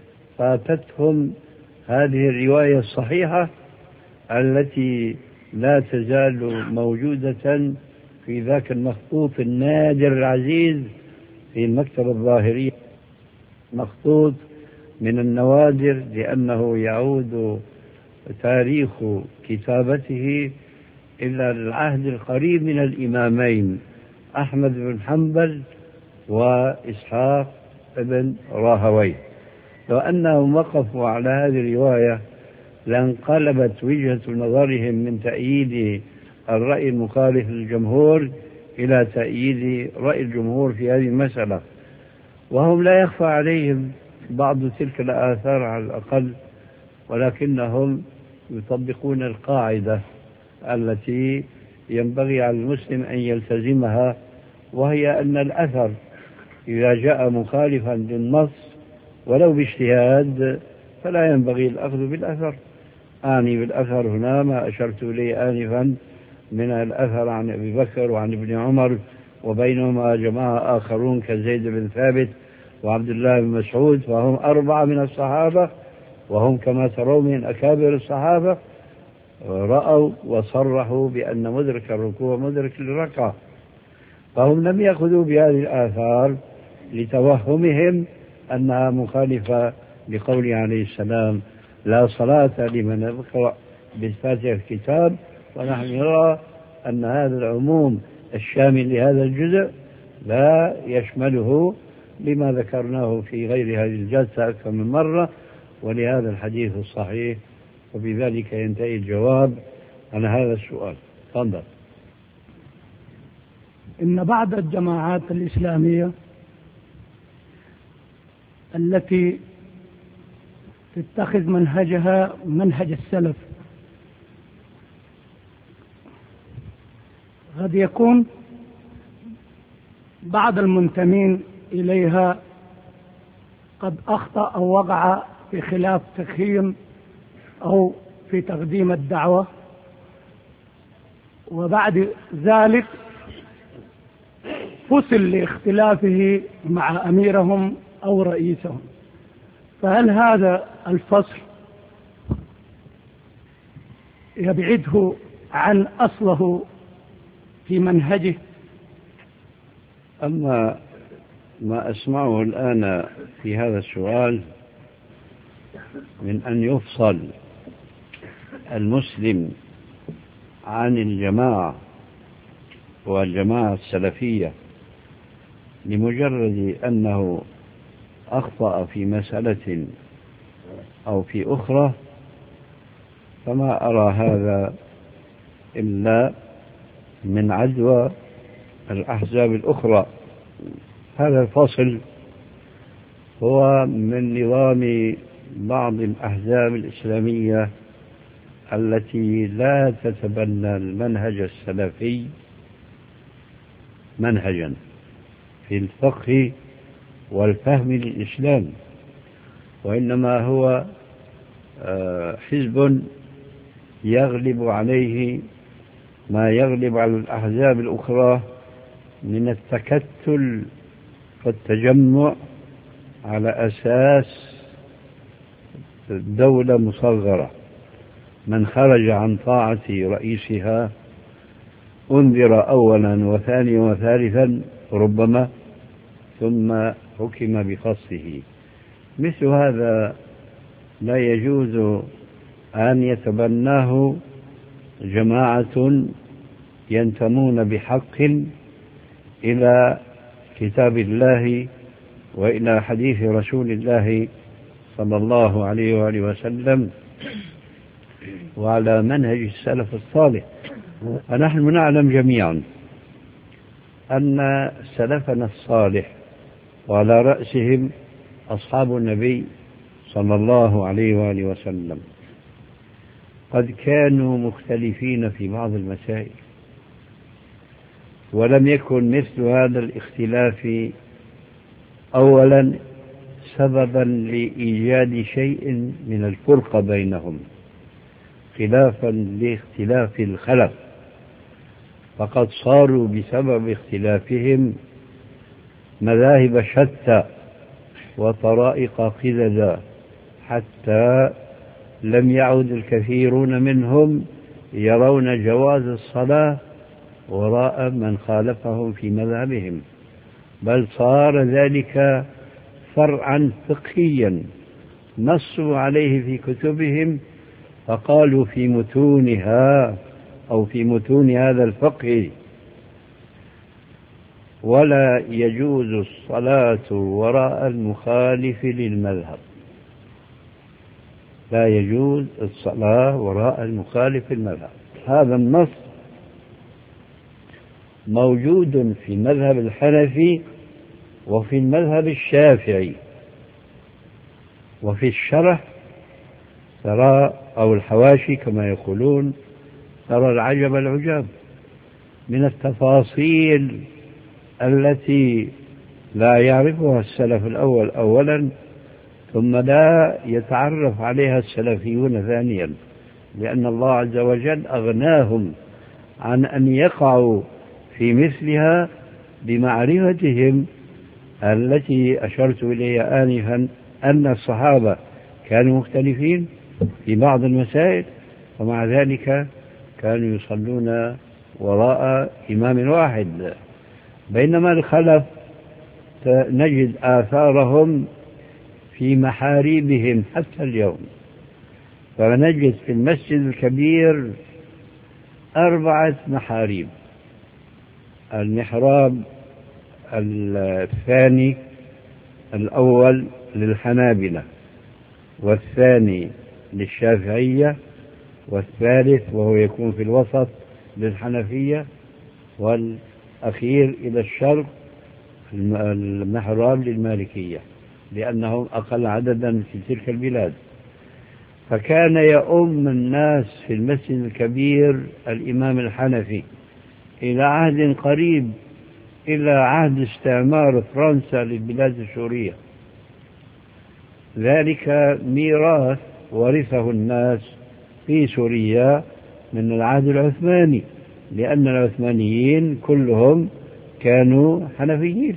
[SPEAKER 2] فاتتهم هذه الرواية الصحيحة التي لا تزال موجودة في ذاك المخطوط النادر العزيز في المكتبة الظاهرية، مخطوط من النوادر لأنه يعود تاريخ كتابته إلى العهد القريب من الإمامين أحمد بن حنبل وإسحاق بن راهويه. لو أنهم وقفوا على هذه الرواية لانقلبت وجهة نظرهم من تأييد الرأي المخالف للجمهور إلى تأييد رأي الجمهور في هذه المسألة، وهم لا يخفى عليهم بعض تلك الآثار على الأقل، ولكنهم يطبقون القاعدة التي ينبغي على المسلم أن يلتزمها، وهي أن الأثر إذا جاء مخالفا للنص ولو باجتهاد فلا ينبغي الأخذ بالأثر. أعني بالأثر هنا ما أشرت إليه آنفا من الأثر عن أبي بكر وعن ابن عمر، وبينهما جماعة آخرون كزيد بن ثابت وعبد الله بن مسعود، فهم أربعة من الصحابة، وهم كما ترون من أكابر الصحابة، رأوا وصرحوا بأن مدرك الركوع مدرك للركعة، فهم لم يأخذوا بهذه الآثار لتوهمهم أنها مخالفة لقوله عليه السلام لا صلاة لمن يقرأ بالفاتحة الكتاب، ونحن نرى أن هذا العموم الشامل لهذا الجزء لا يشمله لما ذكرناه في غير هذه الجلسة أكثر من مرة، ولهذا الحديث الصحيح. وبذلك ينتهي الجواب عن هذا السؤال. تفضل.
[SPEAKER 5] إن بعض الجماعات الإسلامية التي تتخذ منهجها منهج السلف قد يكون بعض المنتمين إليها قد أخطأ أو وقع في خلاف تخييم أو في تقديم الدعوة، وبعد ذلك فصل لاختلافه مع أميرهم أو رئيسهم، فهل هذا الفصل يبعده عن أصله في منهجه؟
[SPEAKER 2] أما ما أسمعه الآن في هذا السؤال من أن يفصل المسلم عن الجماعة والجماعة السلفية لمجرد أنه أخطأ في مسألة أو في أخرى، فما أرى هذا إلا من عدوى الأحزاب الأخرى. هذا الفصل هو من نظام بعض الأحزاب الإسلامية التي لا تتبنى المنهج السلفي منهجا في الفقه والفهم للإسلام، وإنما هو حزب يغلب عليه ما يغلب على الأحزاب الأخرى من التكتل والتجمع على أساس دولة مصغرة. من خرج عن طاعة رئيسها أنذر أولا وثانيا وثالثا ربما، ثم حكم بقصه. مثل هذا لا يجوز أن يتبناه جماعة ينتمون بحق إلى كتاب الله وإلى حديث رسول الله صلى الله عليه وآله وسلم وعلى منهج السلف الصالح. فنحن نعلم جميعا أن سلفنا الصالح وعلى رأسهم أصحاب النبي صلى الله عليه وآله وسلم قد كانوا مختلفين في بعض المسائل، ولم يكن مثل هذا الاختلاف أولا سببا لإيجاد شيء من الفرقة بينهم خلافا لاختلاف الخلف، فقد صاروا بسبب اختلافهم مذاهب شتى وطرائق قددا، حتى لم يعد الكثيرون منهم يرون جواز الصلاة وراء من خالفهم في مذهبهم، بل صار ذلك فرعا فقهيا نصوا عليه في كتبهم، فقالوا في متونها أو في متون هذا الفقه ولا يجوز الصلاة وراء المخالف للمذهب، لا يجوز الصلاة وراء المخالف للمذهب. هذا النص موجود في المذهب الحنفي وفي المذهب الشافعي، وفي الشرح ترى أو الحواشي كما يقولون، ترى العجب العجاب من التفاصيل التي لا يعرفها السلف الأول أولا، ثم لا يتعرف عليها السلفيون ثانيا، لأن الله عز وجل أغناهم عن أن يقعوا في مثلها بمعرفتهم التي أشرت إليها آنفا، أن الصحابة كانوا مختلفين في بعض المسائل، ومع ذلك كانوا يصلون وراء إمام واحد. بينما الخلف نجد آثارهم في محاريبهم حتى اليوم، فنجد في المسجد الكبير أربعة محاريب: المحراب الثاني الأول للحنابلة، والثاني للشافعية، والثالث وهو يكون في الوسط للحنفية، والأخير إلى الشرق المحراب للمالكية، لأنهم أقل عددا في تلك البلاد. فكان يؤم الناس في المسجد الكبير الإمام الحنفي إلى عهد قريب، إلى عهد استعمار فرنسا للبلاد السورية. ذلك ميراث ورثه الناس في سوريا من العهد العثماني، لأن العثمانيين كلهم كانوا حنفيين.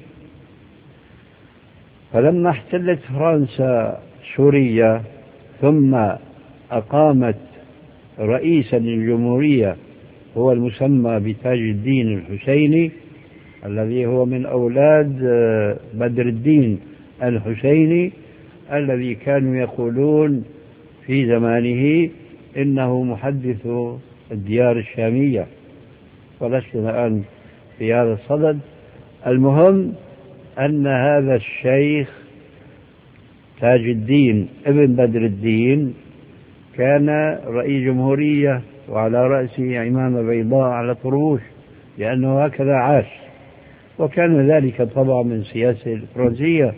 [SPEAKER 2] فلما احتلت فرنسا سوريا ثم أقامت رئيسا للجمهورية هو المسمى بتاج الدين الحسيني، الذي هو من أولاد بدر الدين الحسيني، الذي كانوا يقولون في زمانه إنه محدث الديار الشامية، ولسنا الآن في هذا الصدد. المهم أن هذا الشيخ تاج الدين ابن بدر الدين كان رئيس جمهورية، وعلى رأسه عمامة بيضاء على طروش، لأنه هكذا عاش. وكان ذلك طبعا من سياسة الفرنسية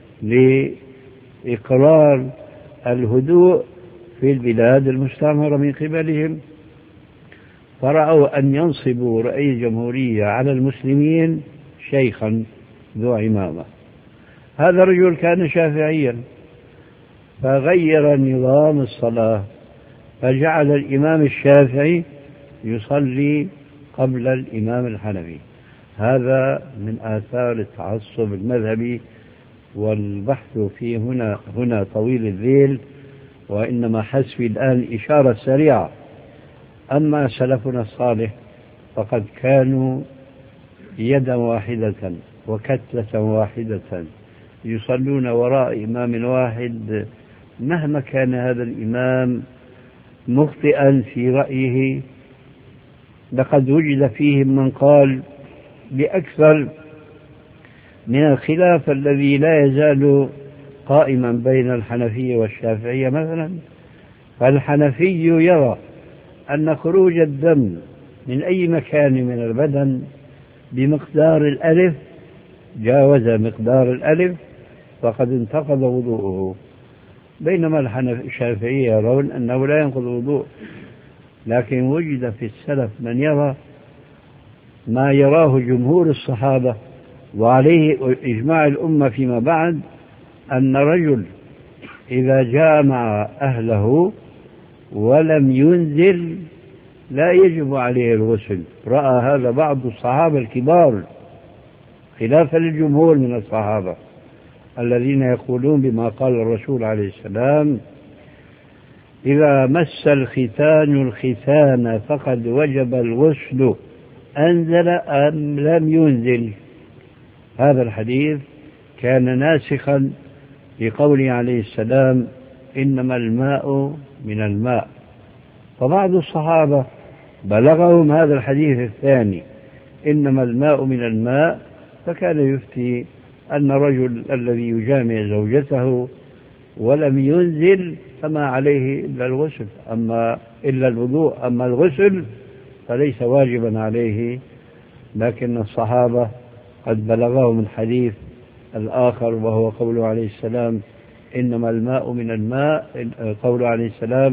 [SPEAKER 2] لإقرار الهدوء في البلاد المستعمرة من قبلهم، فرأوا أن ينصبوا رئيس جمهورية على المسلمين شيخا ذو عمامة. هذا الرجل كان شافعيا، فغير نظام الصلاة، فجعل الإمام الشافعي يصلي قبل الإمام الحنفي. هذا من آثار التعصب المذهبي، والبحث فيه هنا هنا طويل الذيل، وإنما حسبي الآن إشارة سريعة. أما سلفنا الصالح فقد كانوا يدا واحدة وكتلة واحدة يصلون وراء إمام واحد، مهما كان هذا الإمام مخطئا في رأيه. لقد وجد فيهم من قال بأكثر من الخلاف الذي لا يزال قائما بين الحنفية والشافعية مثلا. فالحنفي يرى أن خروج الدم من أي مكان من البدن بمقدار الألف جاوز مقدار الألف فقد انتقض وضوءه، بينما الشافعية يرون أنه لا ينقض الوضوء. لكن وجد في السلف من يرى ما يراه جمهور الصحابة وعليه إجماع الأمة فيما بعد، أن رجل إذا جامع أهله ولم ينزل لا يجب عليه الغسل. رأى هذا بعض الصحابة الكبار خلافا للجمهور من الصحابة الذين يقولون بما قال الرسول عليه السلام: إذا مس الختان الختان فقد وجب الغسل أنزل أم لم ينزل. هذا الحديث كان ناسخا لقوله عليه السلام: إنما الماء من الماء. فبعض الصحابة بلغهم هذا الحديث الثاني إنما الماء من الماء، فكان يفتي أن الرجل الذي يجامع زوجته ولم ينزل فما عليه إلا الغسل، أما إلا الوضوء، أما الغسل فليس واجبا عليه. لكن الصحابة قد بلغهم الحديث الآخر وهو قوله عليه السلام: إنما الماء من الماء، قوله عليه السلام: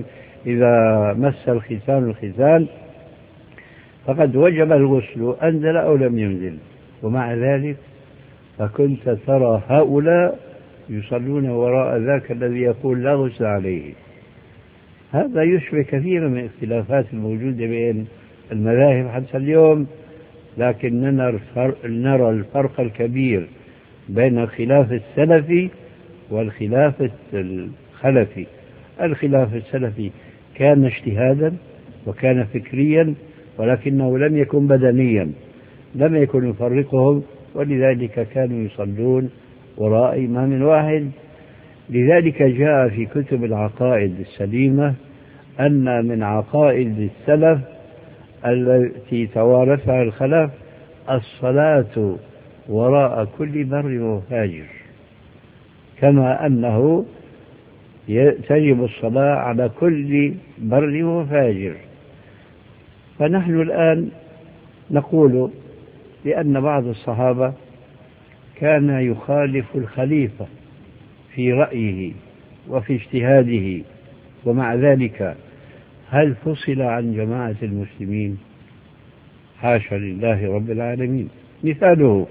[SPEAKER 2] إذا مس الختان الختان فقد وجب الغسل أنزل أو لم ينزل، ومع ذلك فكنت ترى هؤلاء يصلون وراء ذاك الذي يقول لا غسل عليه. هذا يشبه كثيرا من الاختلافات الموجودة بين المذاهب حتى اليوم، لكننا نرى الفرق الكبير بين الخلاف السلفي والخلاف الخلفي. الخلاف السلفي كان اجتهادا وكان فكريا، ولكنه لم يكن بدنيا، لم يكن يفرقهم، ولذلك كانوا يصلون وراء إمام واحد. لذلك جاء في كتب العقائد السليمة أن من عقائد السلف التي توارثها الخلف الصلاة وراء كل بر وفاجر، كما أنه تجب الصلاة على كل بر وفاجر. فنحن الآن نقول بأن بعض الصحابة كان يخالف الخليفة في رأيه وفي اجتهاده، ومع ذلك هل فصل عن جماعة المسلمين؟ حاشا لله رب العالمين. مثاله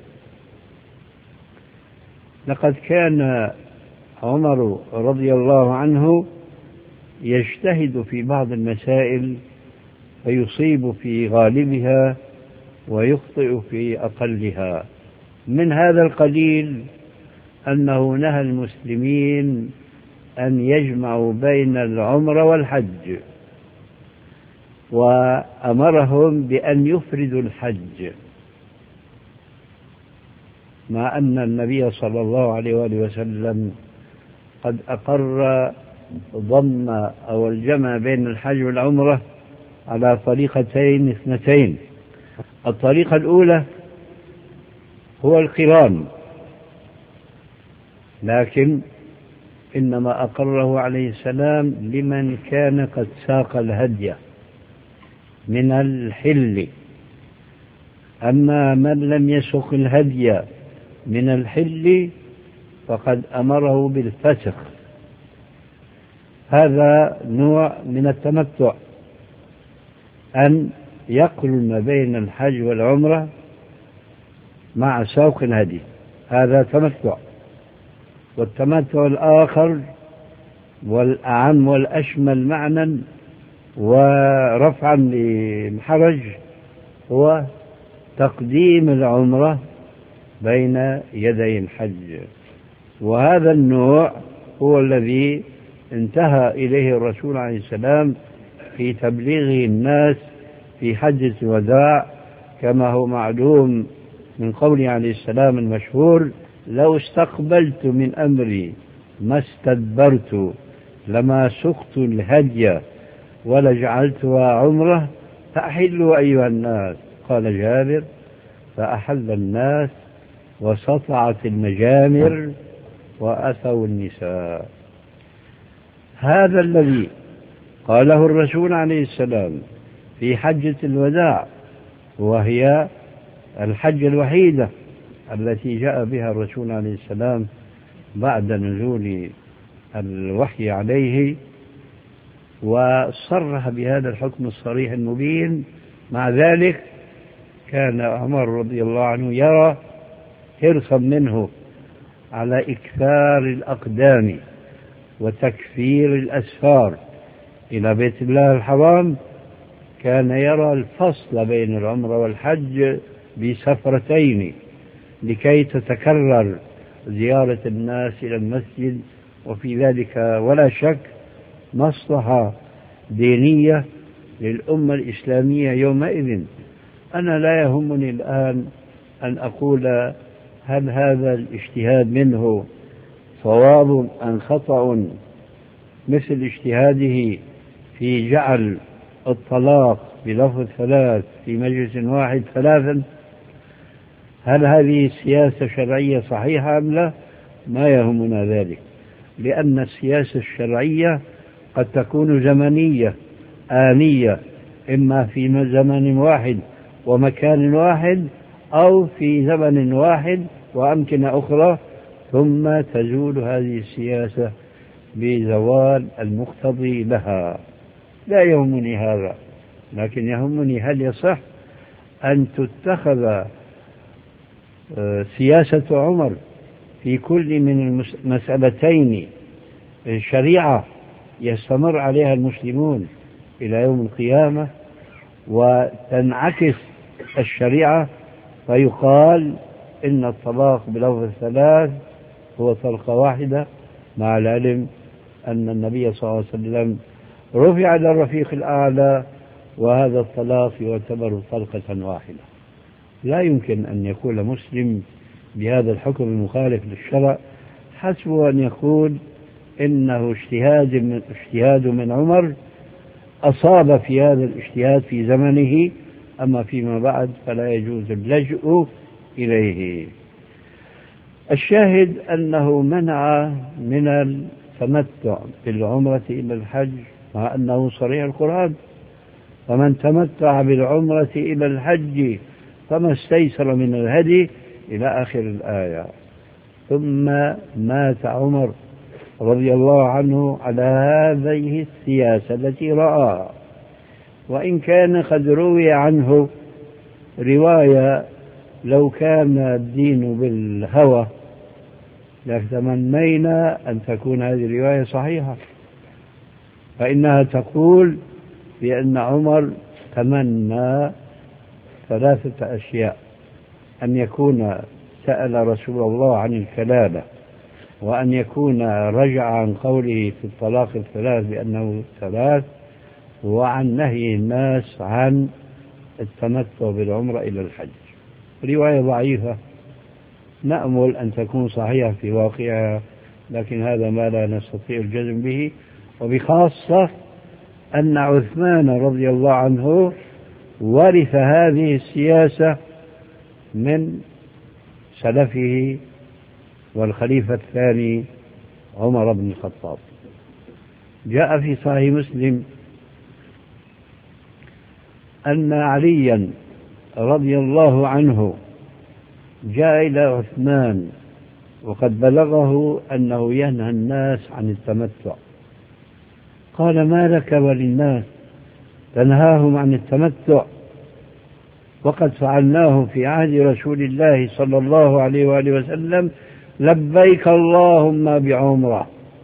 [SPEAKER 2] لقد كان عمر رضي الله عنه يجتهد في بعض المسائل فيصيب في غالبها ويخطئ في أقلها. من هذا القليل أنه نهى المسلمين أن يجمعوا بين العمرة والحج، وأمرهم بأن يفردوا الحج، مع أن النبي صلى الله عليه وآله وسلم قد أقر ضم أو الجمع بين الحج والعمرة على طريقتين اثنتين. الطريقة الأولى هو القران، لكن إنما أقره عليه السلام لمن كان قد ساق الهدي من الحل. أما من لم يسق الهدي من الحل فقد أمره بالفسخ. هذا نوع من التمتع، أن يقرن بين الحج والعمرة مع سوق الهدي، هذا تمتع. والتمتع الآخر والأعم والأشمل معنى ورفعا للحرج هو تقديم العمرة بين يدي الحج، وهذا النوع هو الذي انتهى إليه الرسول عليه السلام في تبليغه الناس في حجة الوداع، كما هو معلوم من قوله عليه السلام المشهور: لو استقبلت من أمري ما استدبرت لما سقت الهدي ولجعلتها عمرة فأحلوا أيها الناس. قال جابر: فأحل الناس وسطعت المجامر وأتوا النساء. هذا الذي قاله الرسول عليه السلام في حجة الوداع، وهي الحجة الوحيدة التي جاء بها الرسول عليه السلام بعد نزول الوحي عليه، وصرح بهذا الحكم الصريح المبين. مع ذلك كان عمر رضي الله عنه يرى حرصا منه على إكثار الأقدام وتكفير الأسفار إلى بيت الله الحرام، كان يرى الفصل بين العمرة والحج بسفرتين لكي تتكرر زيارة الناس إلى المسجد، وفي ذلك ولا شك مصلحة دينية للأمة الإسلامية يومئذ. أنا لا يهمني الآن أن أقول هل هذا الاجتهاد منه صواب أم خطأ، مثل اجتهاده في جعل الطلاق بلفظ ثلاث في مجلس واحد ثلاثا. هل هذه سياسة شرعية صحيحة أم لا؟ ما يهمنا ذلك، لأن السياسة الشرعية قد تكون زمنية آنية، إما في زمن واحد ومكان واحد، أو في زمن واحد وأمكنة أخرى، ثم تزول هذه السياسة بزوال المقتضي لها. لا يهمني هذا، لكن يهمني هل يصح أن تتخذ سياسة عمر في كل من المسألتين شريعة يستمر عليها المسلمون إلى يوم القيامة، وتنعكس الشريعة فيقال إن الطلاق بلفظ الثلاث هو طلقة واحدة، مع العلم أن النبي صلى الله عليه وسلم رفع إلى الرفيق الأعلى وهذا الطلاق يعتبر طلقة واحدة. لا يمكن أن يقول مسلم بهذا الحكم المخالف للشرع حسبه أن يقول إنه اجتهاد من, اجتهاد من عمر أصاب في هذا الاجتهاد في زمنه، أما فيما بعد فلا يجوز اللجوء إليه. الشاهد أنه منع من التمتع بالعمرة إلى الحج، مع أنه صريح القرآن: فمن تمتع بالعمرة إلى الحج فما استيسر من الهدي إلى آخر الآية. ثم مات عمر رضي الله عنه على هذه السياسة التي رآها، وإن كان قد روي عنه رواية لو كان الدين بالهوى لتمنينا أن تكون هذه الرواية صحيحة، فإنها تقول بأن عمر تمنى ثلاثة أشياء: أن يكون سأل رسول الله عن الكلالة، وأن يكون رجع عن قوله في الطلاق الثلاث بأنه ثلاث، وعن نهي الناس عن التمتع بالعمرة إلى الحج. رواية ضعيفة نأمل أن تكون صحيحة في واقعها، لكن هذا ما لا نستطيع الجزم به، وبخاصة أن عثمان رضي الله عنه ورث هذه السياسة من سلفه والخليفة الثاني عمر بن الخطاب. جاء في صحيح مسلم أن عليا رضي الله عنه جاء إلى عثمان وقد بلغه أنه ينهى الناس عن التمتع، قال: ما لك وللناس تنهاهم عن التمتع وقد فعلناه في عهد رسول الله صلى الله عليه وآله وسلم، لبيك اللهم بعمرة.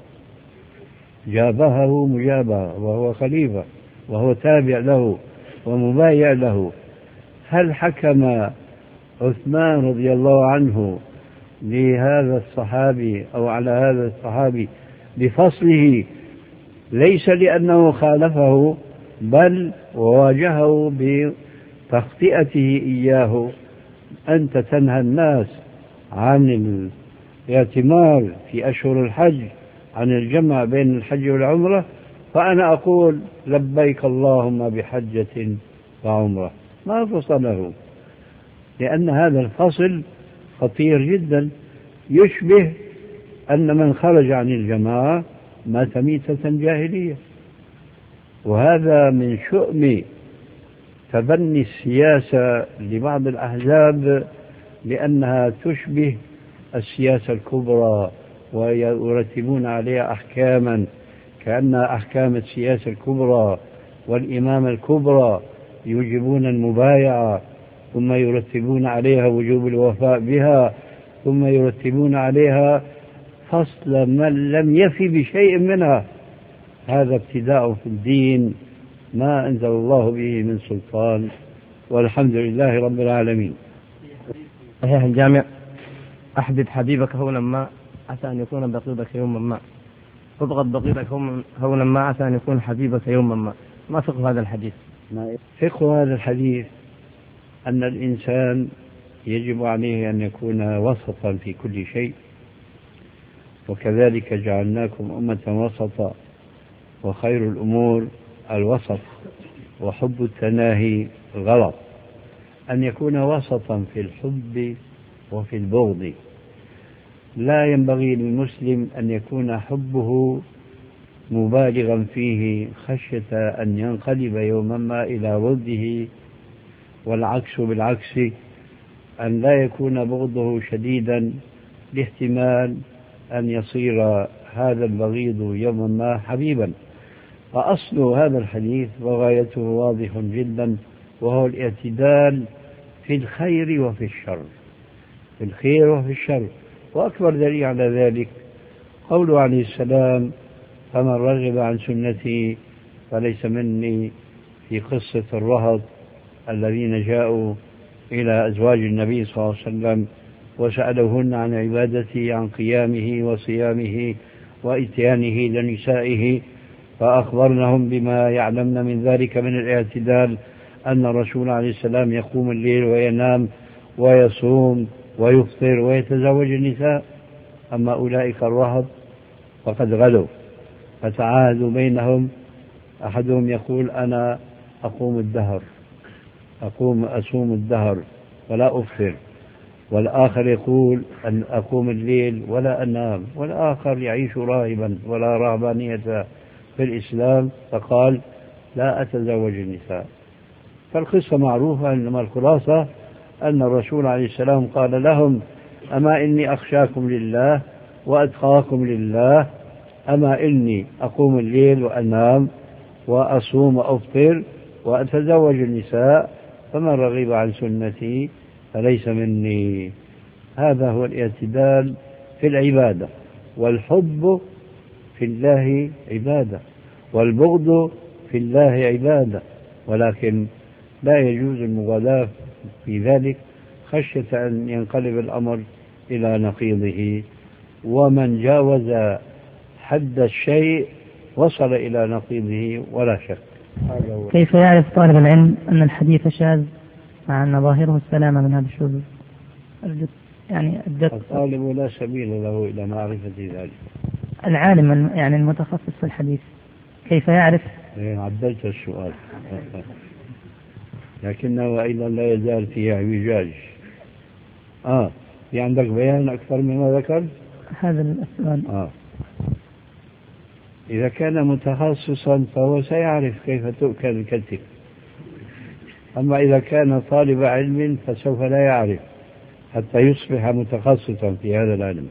[SPEAKER 2] جابه مجابة وهو خليفة وهو تابع له ومبايع له. هل حكم عثمان رضي الله عنه لهذا الصحابي أو على هذا الصحابي بفصله ليس لأنه خالفه، بل وواجهه بتخطئته إياه: أنت تنهى الناس عن الاعتمار في أشهر الحج، عن الجمع بين الحج والعمرة، فأنا أقول لبيك اللهم بحجة وعمرة. ما فصله، لأن هذا الفصل خطير جدا، يشبه أن من خرج عن الجماعة مات ميتة جاهلية، وهذا من شؤم تبني السياسة لبعض الأحزاب، لأنها تشبه السياسة الكبرى ويرتبون عليها أحكاما كأنها أحكام السياسة الكبرى والإمامة الكبرى، يوجبون المبايعة ثم يرتبون عليها وجوب الوفاء بها، ثم يرتبون عليها فصل من لم يفي بشيء منها. هذا ابتداء في الدين ما أنزل الله به من سلطان، والحمد لله رب العالمين.
[SPEAKER 4] صحيح الجامع: أحبب حبيبك هونا ما عسى أن يكون بغيضك يوما ما، ابغض بغيضك هونا ما عسى أن يكون حبيبك يوما ما. ما فقه هذا الحديث؟
[SPEAKER 2] فقه هذا الحديث أن الإنسان يجب عليه أن يكون وسطا في كل شيء، وكذلك جعلناكم أمة وسطا وخير الأمور الوسط، وحب التناهي غلط. أن يكون وسطا في الحب وفي البغض. لا ينبغي للمسلم أن يكون حبه مبالغا فيه خشية أن ينقلب يوما ما إلى ضده، والعكس بالعكس، أن لا يكون بغضه شديدا لاحتمال أن يصير هذا البغيض يوما ما حبيبا. فأصل هذا الحديث وغايته واضح جدا، وهو الاعتدال في الخير وفي الشر، في الخير وفي الشر. وأكبر دليل على ذلك قوله عليه السلام: فمن رغب عن سنتي فليس مني، في قصة الرهط الذين جاءوا إلى أزواج النبي صلى الله عليه وسلم وسألوهن عن عبادته، عن قيامه وصيامه وإتيانه لنسائه، فأخبرنهم بما يعلمن من ذلك من الاعتدال، أن الرسول عليه السلام يقوم الليل وينام ويصوم ويفطر ويتزوج النساء. أما أولئك الرهط فقد غلوا، فتعاهدوا بينهم، أحدهم يقول: أنا أقوم الدهر، أقوم أصوم الدهر ولا أفطر، والآخر يقول أن أقوم الليل ولا أنام، والآخر يعيش راهبا ولا رهبانية في الإسلام، فقال: لا أتزوج النساء. فالقصة معروفة، إنما الخلاصة أن الرسول عليه السلام قال لهم: أما إني أخشاكم لله وأتقاكم لله، أما إني أقوم الليل وأنام وأصوم وأفطر وأتزوج النساء، فمن رغب عن سنتي فليس مني. هذا هو الاعتدال في العبادة. والحب في الله عبادة، والبغض في الله عبادة، ولكن لا يجوز المغالاة في ذلك خشية أن ينقلب الأمر إلى نقيضه. ومن جاوز حد الشيء وصل إلى نقيضه ولا شك.
[SPEAKER 6] كيف يعرف طالب العلم أن الحديث شاذ مع أن ظاهره السلامة من هذا الشذوذ؟ يعني
[SPEAKER 2] الطالب لا سبيل له إلى معرفة ذلك.
[SPEAKER 6] العالم يعني المتخصص في الحديث كيف يعرف؟
[SPEAKER 2] عدلت السؤال لكنه أيضا لا يزال فيه اعوجاج. آه في عندك بيان أكثر مما ذكر
[SPEAKER 6] هذا السؤال؟
[SPEAKER 2] آه إذا كان متخصصا فهو سيعرف كيف تؤكل الكتف، أما إذا كان طالب علم فسوف لا يعرف حتى يصبح متخصصا في هذا العلم.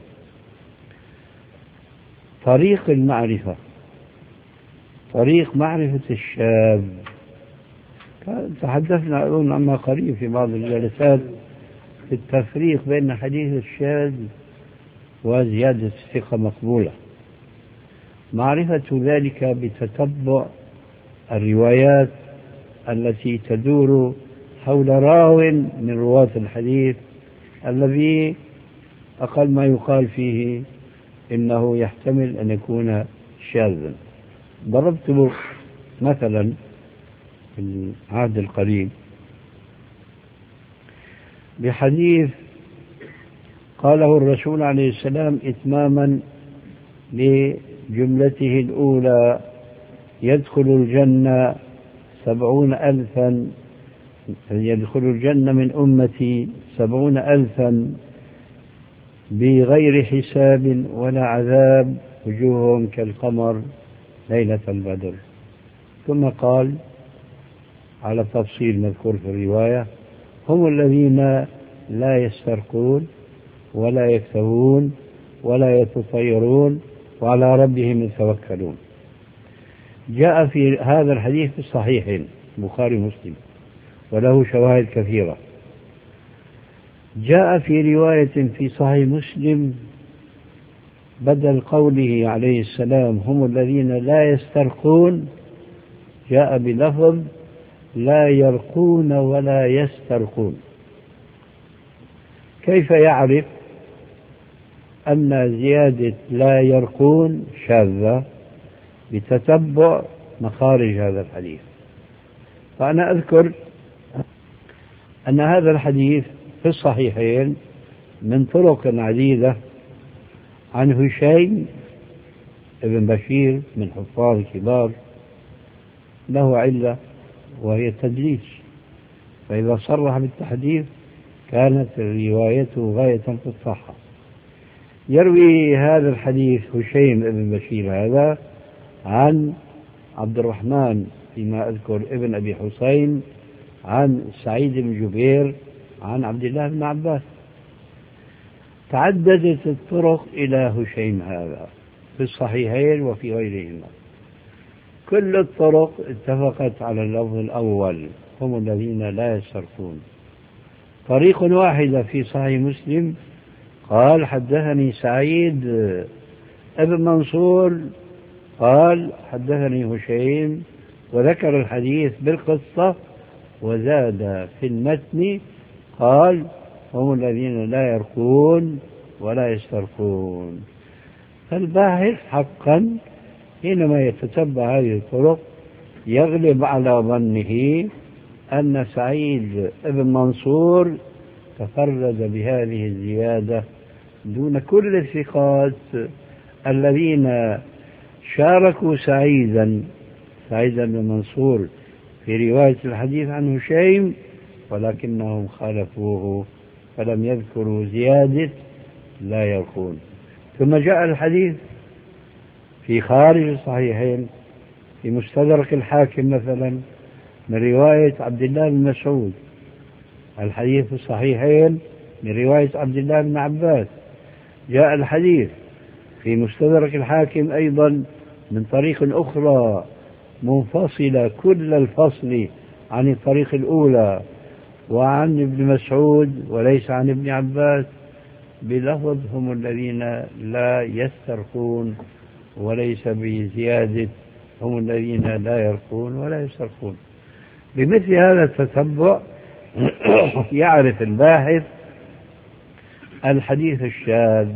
[SPEAKER 2] طريق المعرفة، طريق معرفة الشاذ، تحدثنا أظن عما قريب في بعض الجلسات في التفريق بين حديث الشاذ وزيادة الثقة مقبولة. معرفة ذلك بتتبع الروايات التي تدور حول راو من رواة الحديث الذي أقل ما يقال فيه إنه يحتمل أن يكون شاذا. ضربت مثلا في العهد القريب بحديث قاله الرسول عليه السلام إتماما لجملته الأولى: يدخل الجنة سبعون ألفا يدخل الجنة من أمتي سبعون ألفا بغير حساب ولا عذاب، وجوههم كالقمر ليلة البدر. ثم قال على تفصيل مذكور في الرواية: هم الذين لا يسترقون ولا يكتوون ولا يتطيرون وعلى ربهم يتوكلون. جاء في هذا الحديث في الصحيحين البخاري ومسلم وله شواهد كثيرة. جاء في رواية في صحيح مسلم بدل قوله عليه السلام هم الذين لا يسترقون جاء بلفظ لا يرقون ولا يسترقون. كيف يعرف أن زيادة لا يرقون شاذة؟ بتتبع مخارج هذا الحديث. فأنا أذكر أن هذا الحديث في الصحيحين من طرق عديدة عن هشيم ابن بشير من حفاظ الكبار، له علة وهي التدليس، فإذا صرح بالتحديث كانت روايته غاية في الصحة. يروي هذا الحديث هشيم ابن بشير هذا عن عبد الرحمن فيما أذكر ابن أبي حسين عن سعيد بن جبير عن عبد الله بن عباس. تعددت الطرق إلى هشيم هذا في الصحيحين وفي غيرهما. كل الطرق اتفقت على اللفظ الأول، هم الذين لا يسترقون. طريق واحدة في صحيح مسلم قال حدثني سعيد ابن منصور قال حدثني هشيم، وذكر الحديث بالقصة، وزاد في المتن قال هم الذين لا يرقون ولا يسترقون. فالباحث حقا حينما يتتبع هذه الطرق يغلب على ظنه أن سعيد ابن منصور تفرد بهذه الزيادة دون كل الثقات الذين شاركوا سعيدا سعيد بن منصور في رواية الحديث عن هشيم، ولكنهم خالفوه فلم يذكروا زيادة لا يرقون. ثم جاء الحديث في خارج الصحيحين في مستدرك الحاكم مثلا من رواية عبد الله بن مسعود، الحديث في الصحيحين من رواية عبد الله بن عباس. جاء الحديث في مستدرك الحاكم أيضا من طريق أخرى منفصلة كل الفصل عن الطريق الأولى وعن ابن مسعود وليس عن ابن عباس بلفظ هم الذين لا يسترقون، وليس بزيادة هم الذين لا يرقون ولا يسترقون. بمثل هذا التتبع يعرف الباحث الحديث الشاذ،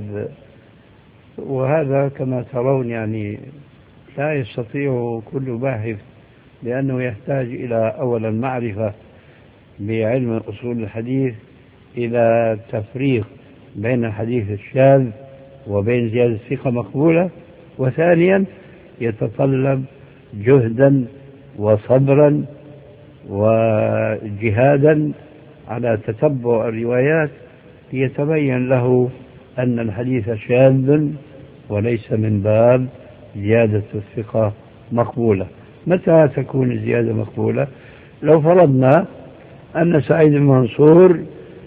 [SPEAKER 2] وهذا كما ترون يعني لا يستطيع كل باحث، لأنه يحتاج إلى أولا معرفة بعلم أصول الحديث إلى تفريق بين الحديث الشاذ وبين زيادة ثقة مقبولة، وثانيا يتطلب جهدا وصبرا وجهادا على تتبع الروايات ليتبين له أن الحديث شاذ وليس من باب زيادة الثقة مقبولة. متى تكون الزيادة مقبولة؟ لو فرضنا أن سعيد بن منصور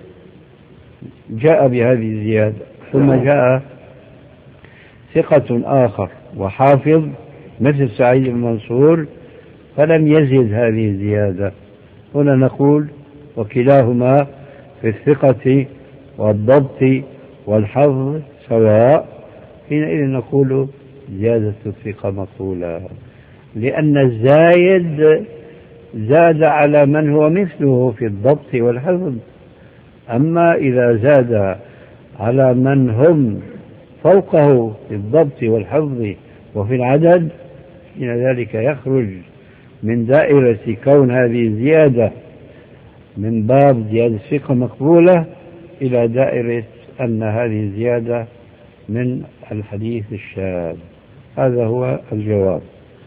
[SPEAKER 2] جاء بهذه الزيادة ثم جاء ثقة آخر وحافظ مثل سعيد بن منصور فلم يزد هذه الزيادة، هنا نقول وكلاهما في الثقة والضبط والحفظ سواء، حينئذ نقول زيادة الثقة مقبولة، لأن الزايد زاد على من هو مثله في الضبط والحفظ. أما إذا زاد على من هم فوقه في الضبط والحفظ وفي العدد، إن ذلك يخرج من دائرة كون هذه الزيادة من باب زيادة ثقة مقبولة إلى دائرة أن هذه الزيادة من الحديث الشاذ. هذا هو الجواب.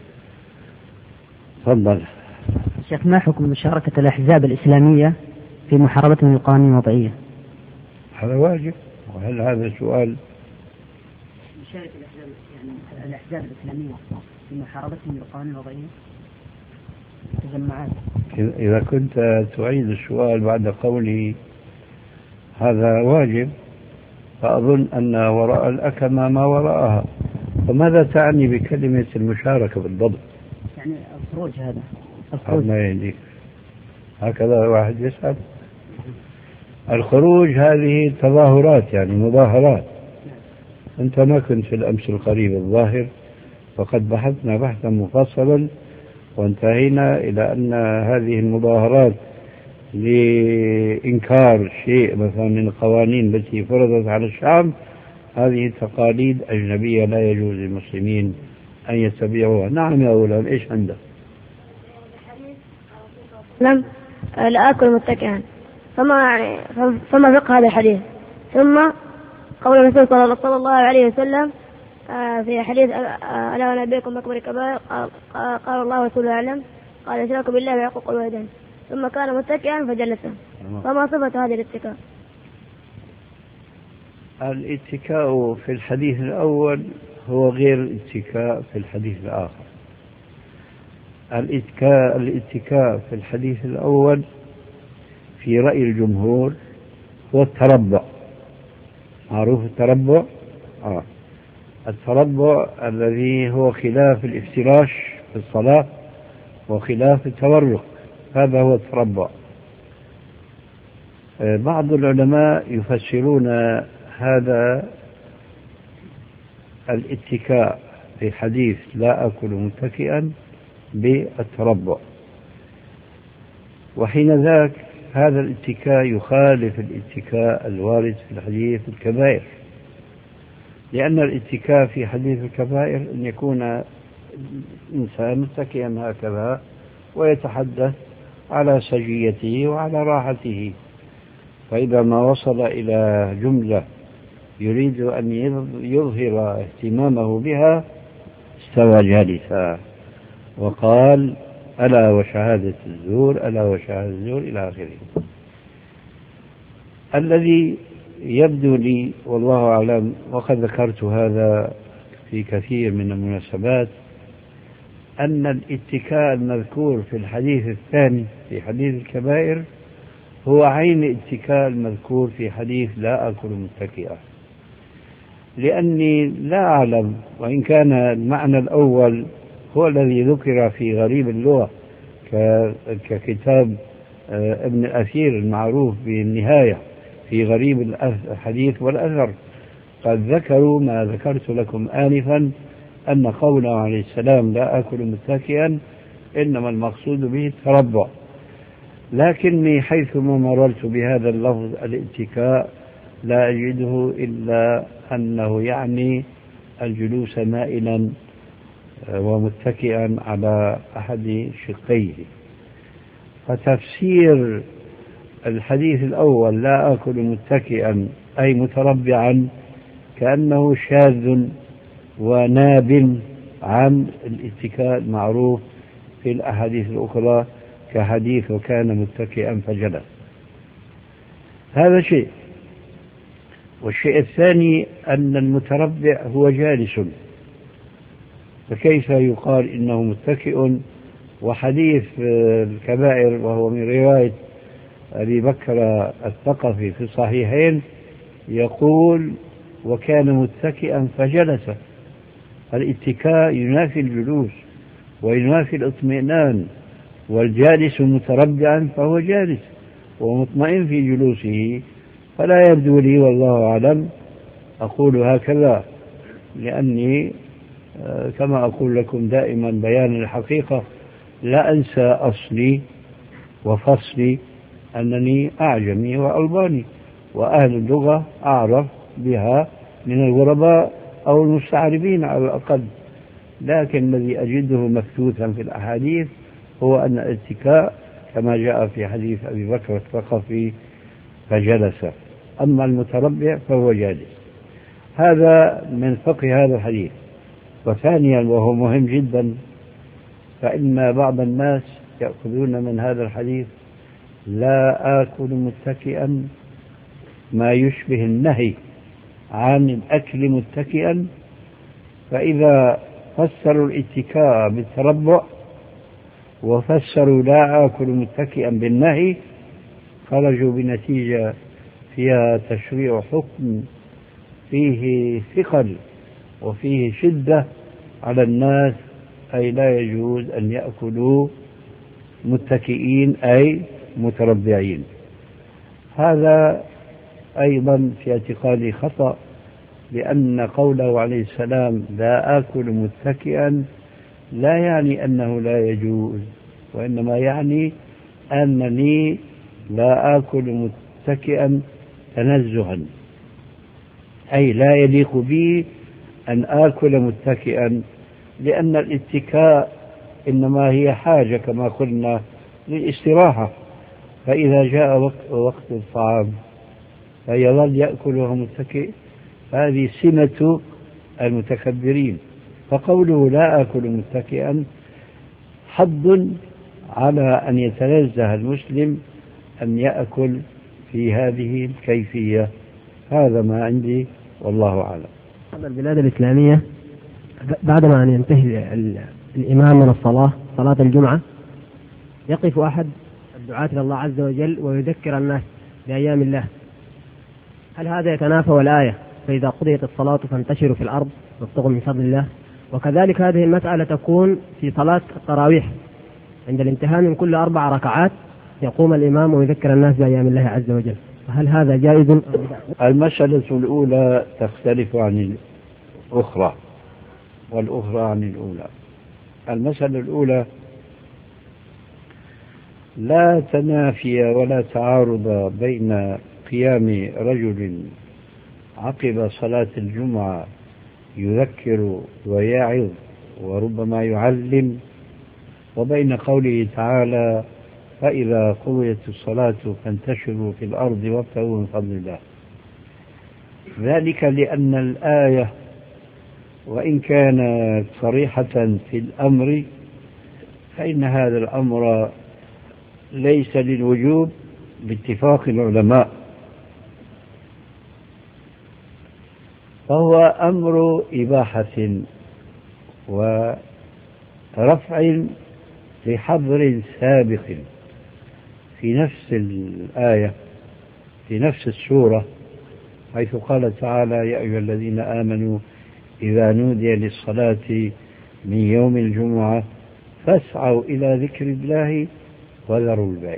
[SPEAKER 2] تفضل.
[SPEAKER 7] شيخ، ما حكم مشاركة الأحزاب الإسلامية في محاربة القوانين الوضعية؟
[SPEAKER 2] هذا واجب. وهل هذا سؤال؟
[SPEAKER 7] مشاركة الأحزاب يعني الأحزاب الإسلامية في محاربة القوانين الوضعية تجمعات.
[SPEAKER 2] إذا كنت تعيد السؤال بعد قولي هذا واجب، فأظن أن وراء الأكمة ما وراءها. فماذا تعني بكلمة المشاركة بالضبط؟
[SPEAKER 7] يعني الخروج، هذا الخروج
[SPEAKER 2] ما يهديك هكذا واحد يسأل. الخروج هذه تظاهرات يعني مظاهرات. أنت ما كنت في الأمس القريب الظاهر، فقد بحثنا بحثا مفصلا وانتهينا إلى أن هذه المظاهرات لإنكار شيء مثلا من القوانين التي فرضت على الشعب، هذه تقاليد أجنبية لا يجوز للمسلمين أن يتبعوها. نعم يا أولاد، إيش عندك؟
[SPEAKER 8] لم لا آكل متكئا، فما يعني فما فقه هذا الحديث؟ ثم قول الرسول صلى الله عليه وسلم في حديث ألا ونبئكم بأكبر الكبائر، قال الله ورسوله أعلم، قال الشرك بالله وعقوق الوالدين، ثم كان متكئا فجلس. فما صفة هذه الاتكاء؟
[SPEAKER 2] الاتكاء في الحديث الأول هو غير الاتكاء في الحديث الآخر. الاتكاء الاتكاء في الحديث الأول في رأي الجمهور هو التربع، معروف التربع؟ آه. التربع الذي هو خلاف الافتراش في الصلاة وخلاف التورق، هذا هو التربع. بعض العلماء يفسرون هذا الاتكاء في حديث لا أكل متكئا بالتربع، وحين ذاك هذا الاتكاء يخالف الاتكاء الوارد في الحديث الكبائر، لأن الاتكاء في حديث الكبائر أن يكون الإنسان متكئا هكذا ويتحدث على سجيته وعلى راحته، فإذا ما وصل إلى جملة يريد أن يظهر اهتمامه بها استوى جالسا وقال ألا وشهادة الزور ألا وشهادة الزور إلى آخره. الذي يبدو لي والله أعلم، وقد ذكرت هذا في كثير من المناسبات، أن الاتكاء المذكور في الحديث الثاني في حديث الكبائر هو عين الاتكاء المذكور في حديث لا أكل متكئا، لأني لا أعلم، وإن كان المعنى الأول هو الذي ذكر في غريب اللغة ككتاب ابن الأثير المعروف بالنهاية في غريب الحديث والأثر، قد ذكروا ما ذكرت لكم آنفا أن قوله عليه السلام لا أكل متكئا إنما المقصود به التربع، لكني حيثما مررت بهذا اللفظ الاتكاء لا أجده إلا أنه يعني الجلوس مائلا ومتكئا على أحد شقيه. فتفسير الحديث الأول لا أكل متكئا أي متربعا كأنه شاذ وناب عن الاتكاء المعروف في الأحاديث الأخرى كحديث وكان متكئا فجلس. هذا شيء. والشيء الثاني أن المتربع هو جالس، فكيف يقال إنه متكئ؟ وحديث الكبائر وهو من رواية أبي بكر الثقفي في الصحيحين يقول وكان متكئا فجلس. الاتكاء ينافي الجلوس وينافي الاطمئنان، والجالس متربعا فهو جالس ومطمئن في جلوسه، فلا يبدو لي والله أعلم أقول هكذا، لأني كما أقول لكم دائما بيان الحقيقة لا أنسى أصلي وفصلي أنني أعجمي وألباني، وأهل اللغة أعرف بها من الغرباء أو المستعربين على الأقل، لكن الذي أجده مكتوثا في الأحاديث هو أن الاتكاء كما جاء في حديث أبي بكر الثقفي فجلس، أما المتربع فهو جالس. هذا من فقه هذا الحديث. وثانيا وهو مهم جدا، فإن بعض الناس يأخذون من هذا الحديث لا آكل متكئا ما يشبه النهي عن الأكل متكئا، فإذا فسروا الاتكاء بالتربع وفسروا لا آكل متكئا بالنهي خرجوا بنتيجة فيها تشريع حكم فيه ثقل وفيه شدة على الناس، أي لا يجوز أن يأكلوا متكئين أي متربعين. هذا أيضا في اعتقادي خطأ، لأن قوله عليه السلام لا آكل متكئا لا يعني أنه لا يجوز، وإنما يعني أنني لا آكل متكئا تنزها، أي لا يليق بي أن آكل متكئا، لأن الاتكاء إنما هي حاجة كما قلنا للاستراحة، فإذا جاء وقت, وقت الطعام فيظل يأكله متكئ، هذه سمة المتكبرين. فقوله لا آكل متكئا حض على أن يتنزه المسلم أن يأكل في هذه الكيفية. هذا ما عندي والله أعلم.
[SPEAKER 9] البلاد الإسلامية بعدما أن ينتهي الإمام من الصلاة صلاة الجمعة يقف أحد الدعاة إلى الله عز وجل ويذكر الناس بأيام الله، هل هذا يتنافى الآية فإذا قضيت الصلاة فانتشروا في الأرض وابتغوا من فضل الله؟ وكذلك هذه المسألة تكون في صلاة التراويح عند الانتهاء من كل أربع ركعات يقوم الإمام ويذكر الناس بأيام الله عز وجل، هل هذا جائز؟
[SPEAKER 2] المسألة الأولى تختلف عن الأخرى والأخرى عن الأولى. المسألة الأولى لا تنافي ولا تعارض بين قيام رجل عقب صلاة الجمعة يذكر ويعظ وربما يعلم وبين قوله تعالى فإذا قضيت الصلاة فانتشروا في الأرض وابتغوا من فضل الله. ذلك لأن الآية وإن كانت صريحة في الأمر فإن هذا الأمر ليس للوجوب باتفاق العلماء، فهو أمر إباحة ورفع لحظر سابق في نفس الآية في نفس السورة، حيث قال تعالى يا أيها الذين آمنوا إذا نودي للصلاة من يوم الجمعة فاسعوا إلى ذكر الله وذروا البيع.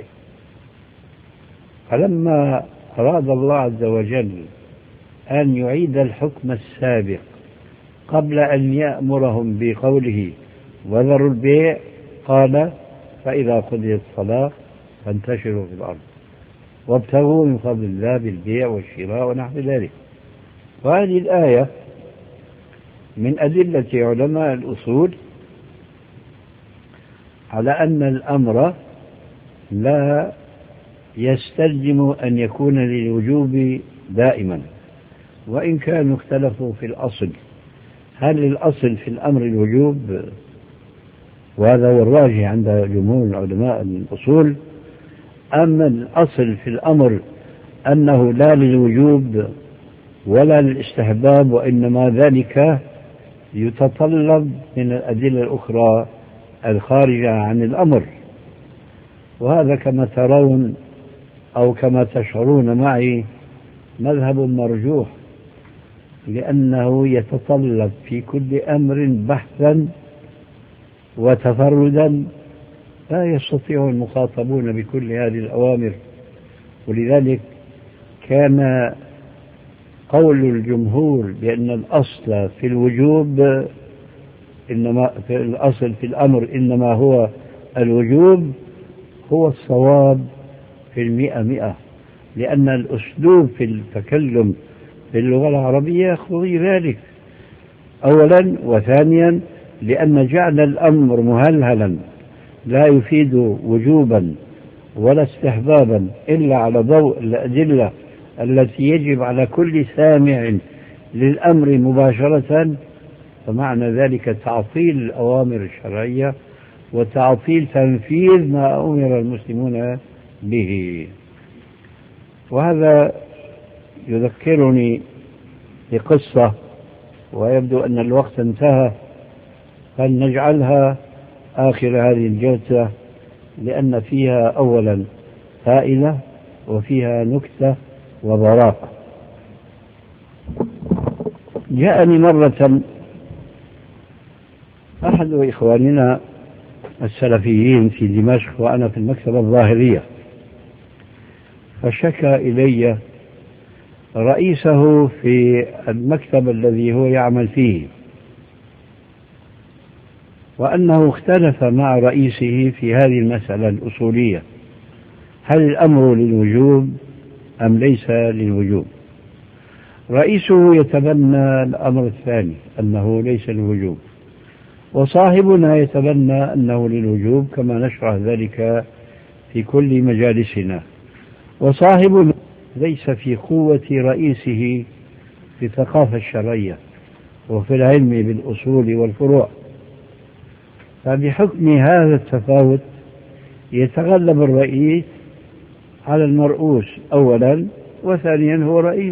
[SPEAKER 2] فلما أراد الله عز وجل أن يعيد الحكم السابق قبل أن يأمرهم بقوله وذروا البيع قال فإذا قضيت الصلاة فانتشروا في الأرض وابتغوا من فضل الله بالبيع والشراء ونحو ذلك. وهذه الآية من أدلة علماء الأصول على أن الأمر لا يستلزم أن يكون للوجوب دائما، وإن كانوا اختلفوا في الأصل، هل الأصل في الأمر الوجوب؟ وهذا هو الراجح عند جمهور علماء الأصول. أما الأصل في الأمر أنه لا للوجوب ولا للاستحباب، وإنما ذلك يتطلب من الأدلة الأخرى الخارجة عن الأمر. وهذا كما ترون أو كما تشعرون معي مذهب مرجوح، لأنه يتطلب في كل أمر بحثا وتفردا لا يستطيع المخاطبون بكل هذه الأوامر. ولذلك كان قول الجمهور بأن الأصل في الوجوب إنما في الأصل في الأمر إنما هو الوجوب هو الصواب في المئة مئة، لأن الأسلوب في التكلم باللغة العربية يقتضي ذلك أولا، وثانيا لأن جعل الأمر مهلهلا لا يفيد وجوبا ولا استحبابا إلا على ضوء الأدلة التي يجب على كل سامع للأمر مباشرة، فمعنى ذلك تعطيل الأوامر الشرعية وتعطيل تنفيذ ما أمر المسلمون به. وهذا يذكرني بقصة، ويبدو أن الوقت انتهى، فلنجعلها آخر هذه الجلسة لأن فيها أولا فائدة وفيها نكتة وبراءة. جاءني مرة أحد إخواننا السلفيين في دمشق وأنا في المكتبة الظاهرية، فشكى إلي رئيسه في المكتب الذي هو يعمل فيه، وأنه اختلف مع رئيسه في هذه المسألة الأصولية، هل الأمر للوجوب أم ليس للوجوب؟ رئيسه يتبنى الأمر الثاني أنه ليس للوجوب، وصاحبنا يتبنى أنه للوجوب كما نشرح ذلك في كل مجالسنا. وصاحبنا ليس في قوة رئيسه في الثقافة الشرعية وفي العلم بالأصول والفروع، فبحكم هذا التفاوت يتغلب الرئيس على المرؤوس أولا، وثانيا هو رئيس.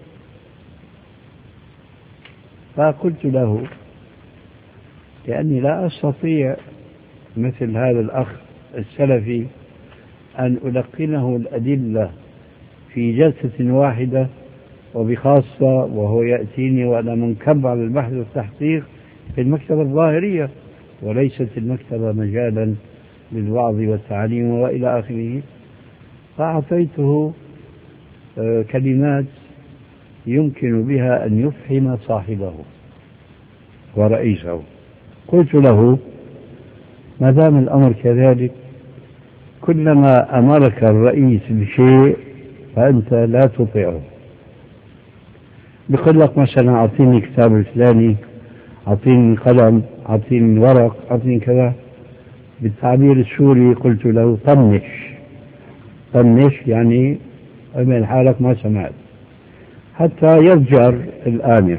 [SPEAKER 2] فقلت له لأني لا أستطيع مثل هذا الأخ السلفي أن ألقنه الأدلة في جلسة واحدة وبخاصة وهو يأتيني وأنا منكب على البحث والتحقيق في المكتبة الظاهرية وليست المكتبة مجالا للوعظ والتعليم وإلى آخره. فأعطيته كلمات يمكن بها أن يفهم صاحبه ورئيسه. قلت له: ما دام الأمر كذلك، كلما أمرك الرئيس بشيء فأنت لا تطيعه. بقول لك مثلا أعطيني كتاب الفلاني، أعطيني قلم، أعطيني ورق، أعطيني كذا. بالتعبير السوري قلت له: طنش. طنش يعني اعمل حالك ما سمعت، حتى يرجع الآمر.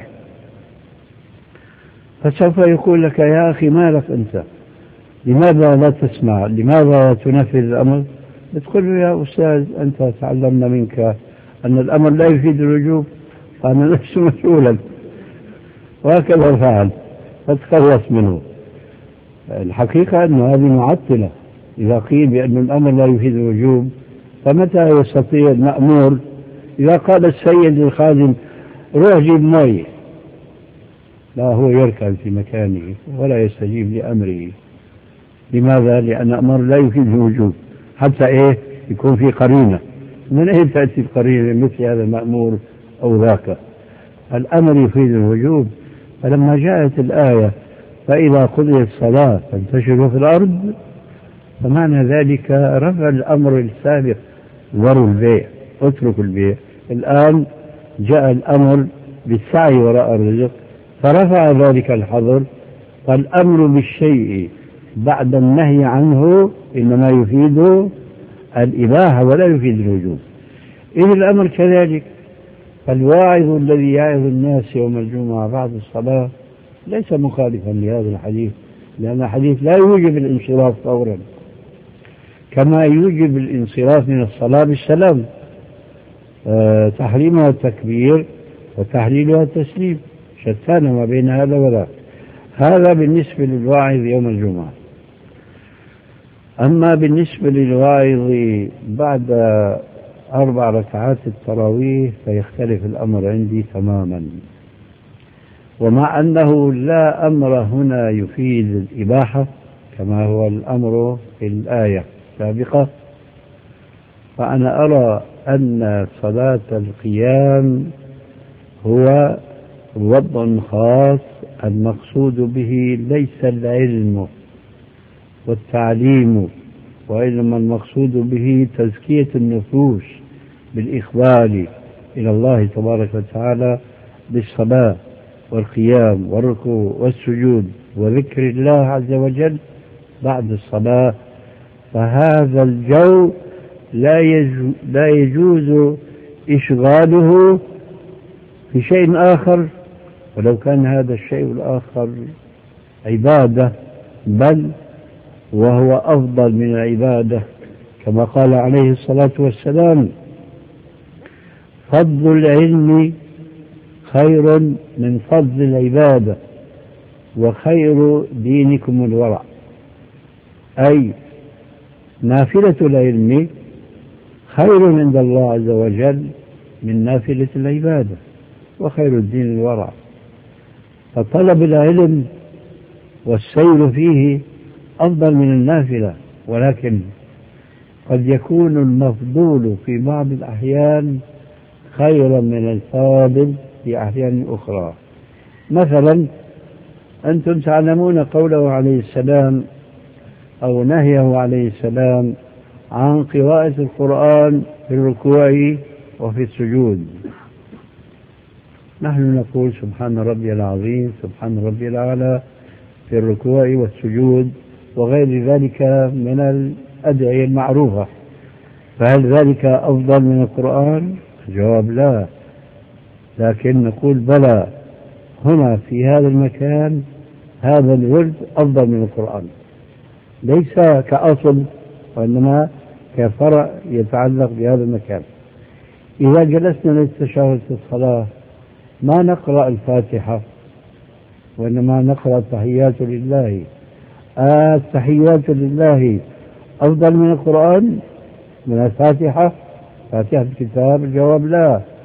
[SPEAKER 2] فسوف يقول لك: يا أخي مالك أنت؟ لماذا لا تسمع؟ لماذا لا تنفذ الأمر؟ بتقول له: يا أستاذ أنت تعلمنا منك أن الأمر لا يفيد الوجوب، فأنا لست مسؤولا. وهكذا فعل، فتخلص منه. الحقيقة أن هذه معطلة. إذا قيل بأن الأمر لا يفيد الوجوب، فمتى يستطيع المأمور إذا قال السيد للخادم: روح جيب مي، لا، هو يركن في مكانه ولا يستجيب لأمره. لماذا؟ لأن الأمر لا يفيد الوجوب، حتى إيه يكون في قرينة. من أين تأتي القرينة مثل هذا المأمور أو ذاك؟ الأمر يفيد الوجوب. فلما جاءت الآية: فإذا قضيت الصلاة فانتشروا في الأرض، فمعنى ذلك رفع الأمر السابق: ذروا البيع، اتركوا البيع. الآن جاء الأمر بالسعي وراء الرزق، فرفع ذلك الحظر. فالأمر بالشيء بعد النهي عنه إنما يفيد الإباحة ولا يفيد الوجوب. إذ الأمر كذلك. فالواعظ الذي يعظ الناس يوم الجمعة بعد الصلاة ليس مخالفا لهذا الحديث، لأن الحديث لا يوجب الانصراف فورا، كما يوجب الانصراف من الصلاة بالسلام. أه تحريمها التكبير وتحليلها التسليم، شتان ما بين هذا وذاك. هذا بالنسبة للواعظ يوم الجمعة. أما بالنسبة للواعظ بعد أربع ركعات التراويح فيختلف الأمر عندي تماما. ومع أنه لا أمر هنا يفيد الإباحة كما هو الأمر في الآية السابقة، فأنا أرى أن صلاة القيام هو وضع خاص المقصود به ليس العلم والتعليم، وإنما المقصود به تزكية النفوس بالإقبال إلى الله تبارك وتعالى بالصلاة والقيام والركوع والسجود وذكر الله عز وجل بعد الصلاة. فهذا الجو لا يجوز إشغاله في شيء آخر، ولو كان هذا الشيء الآخر عبادة، بل وهو أفضل من العبادة، كما قال عليه الصلاة والسلام: فضل العلم خير من فضل العبادة، وخير دينكم الورع. أي نافلة العلم خير عند الله عز وجل من نافلة العبادة، وخير الدين الورع. فطلب العلم والسير فيه أفضل من النافلة، ولكن قد يكون المفضول في بعض الأحيان خيرا من الفاضل في أحيان أخرى. مثلا أنتم تعلمون قوله عليه السلام أو نهيه عليه السلام عن قراءة القرآن في الركوع وفي السجود. نحن نقول سبحان ربي العظيم، سبحان ربي الأعلى في الركوع والسجود وغير ذلك من الأدعية المعروفة. فهل ذلك أفضل من القرآن؟ الجواب لا، لكن نقول بلى، هنا في هذا المكان هذا الورد أفضل من القرآن، ليس كأصل وإنما كفرع يتعلق بهذا المكان. إذا جلسنا للتشهد في الصلاة ما نقرأ الفاتحة، وإنما نقرأ التحيات لله. التحيات لله أفضل من القرآن من الفاتحة، فاتحة الكتاب؟ الجواب لا.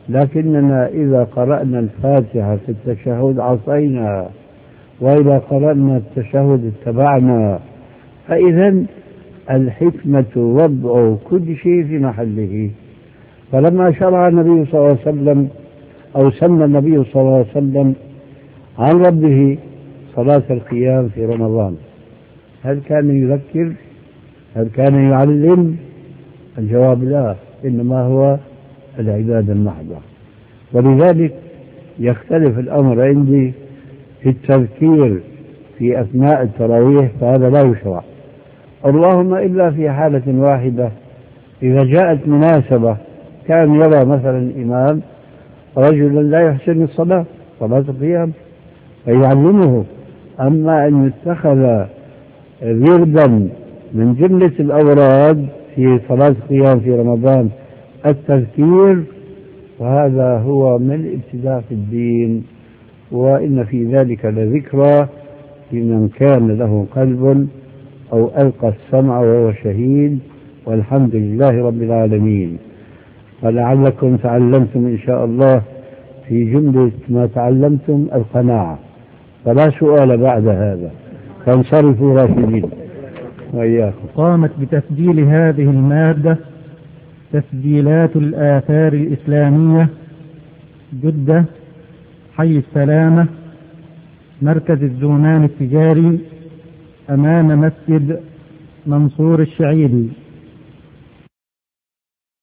[SPEAKER 2] لكننا إذا قرأنا الفاتحة في التشهد عصينا، وإذا قرأنا التشهد اتبعنا. فإذا الحكمة وضع كل شيء في محله. فلما شرع النبي صلى الله عليه وسلم أو سمى النبي صلى الله عليه وسلم عن ربه صلاة القيام في رمضان، هل كان يذكر؟ هل كان يعلم؟ الجواب لا، إنما هو العبادة المحضة. ولذلك يختلف الأمر عندي في التذكير في أثناء التراويح، فهذا لا يشرع، اللهم إلا في حالة واحدة، إذا جاءت مناسبة كان يرى مثلا الإمام رجلا لا يحسن الصلاة صلاة القيام فيعلمه. أما أن يتخذ وردا من جملة الأوراد في صلاة القيام في رمضان التذكير، وهذا هو من الابتداع في الدين، وإن في ذلك لذكرى لمن كان له قلب أو ألقى السمع وهو شهيد، والحمد لله رب العالمين. ولعلكم تعلمتم إن شاء الله في جملة ما تعلمتم القناعة، فلا سؤال بعد هذا، فانصرفوا راشدين وإياكم.
[SPEAKER 1] قامت بتسجيل هذه المادة تسجيلات الآثار الإسلامية، جدة، حي السلامة، مركز الزونان التجاري، أمام مسجد منصور الشعيبي.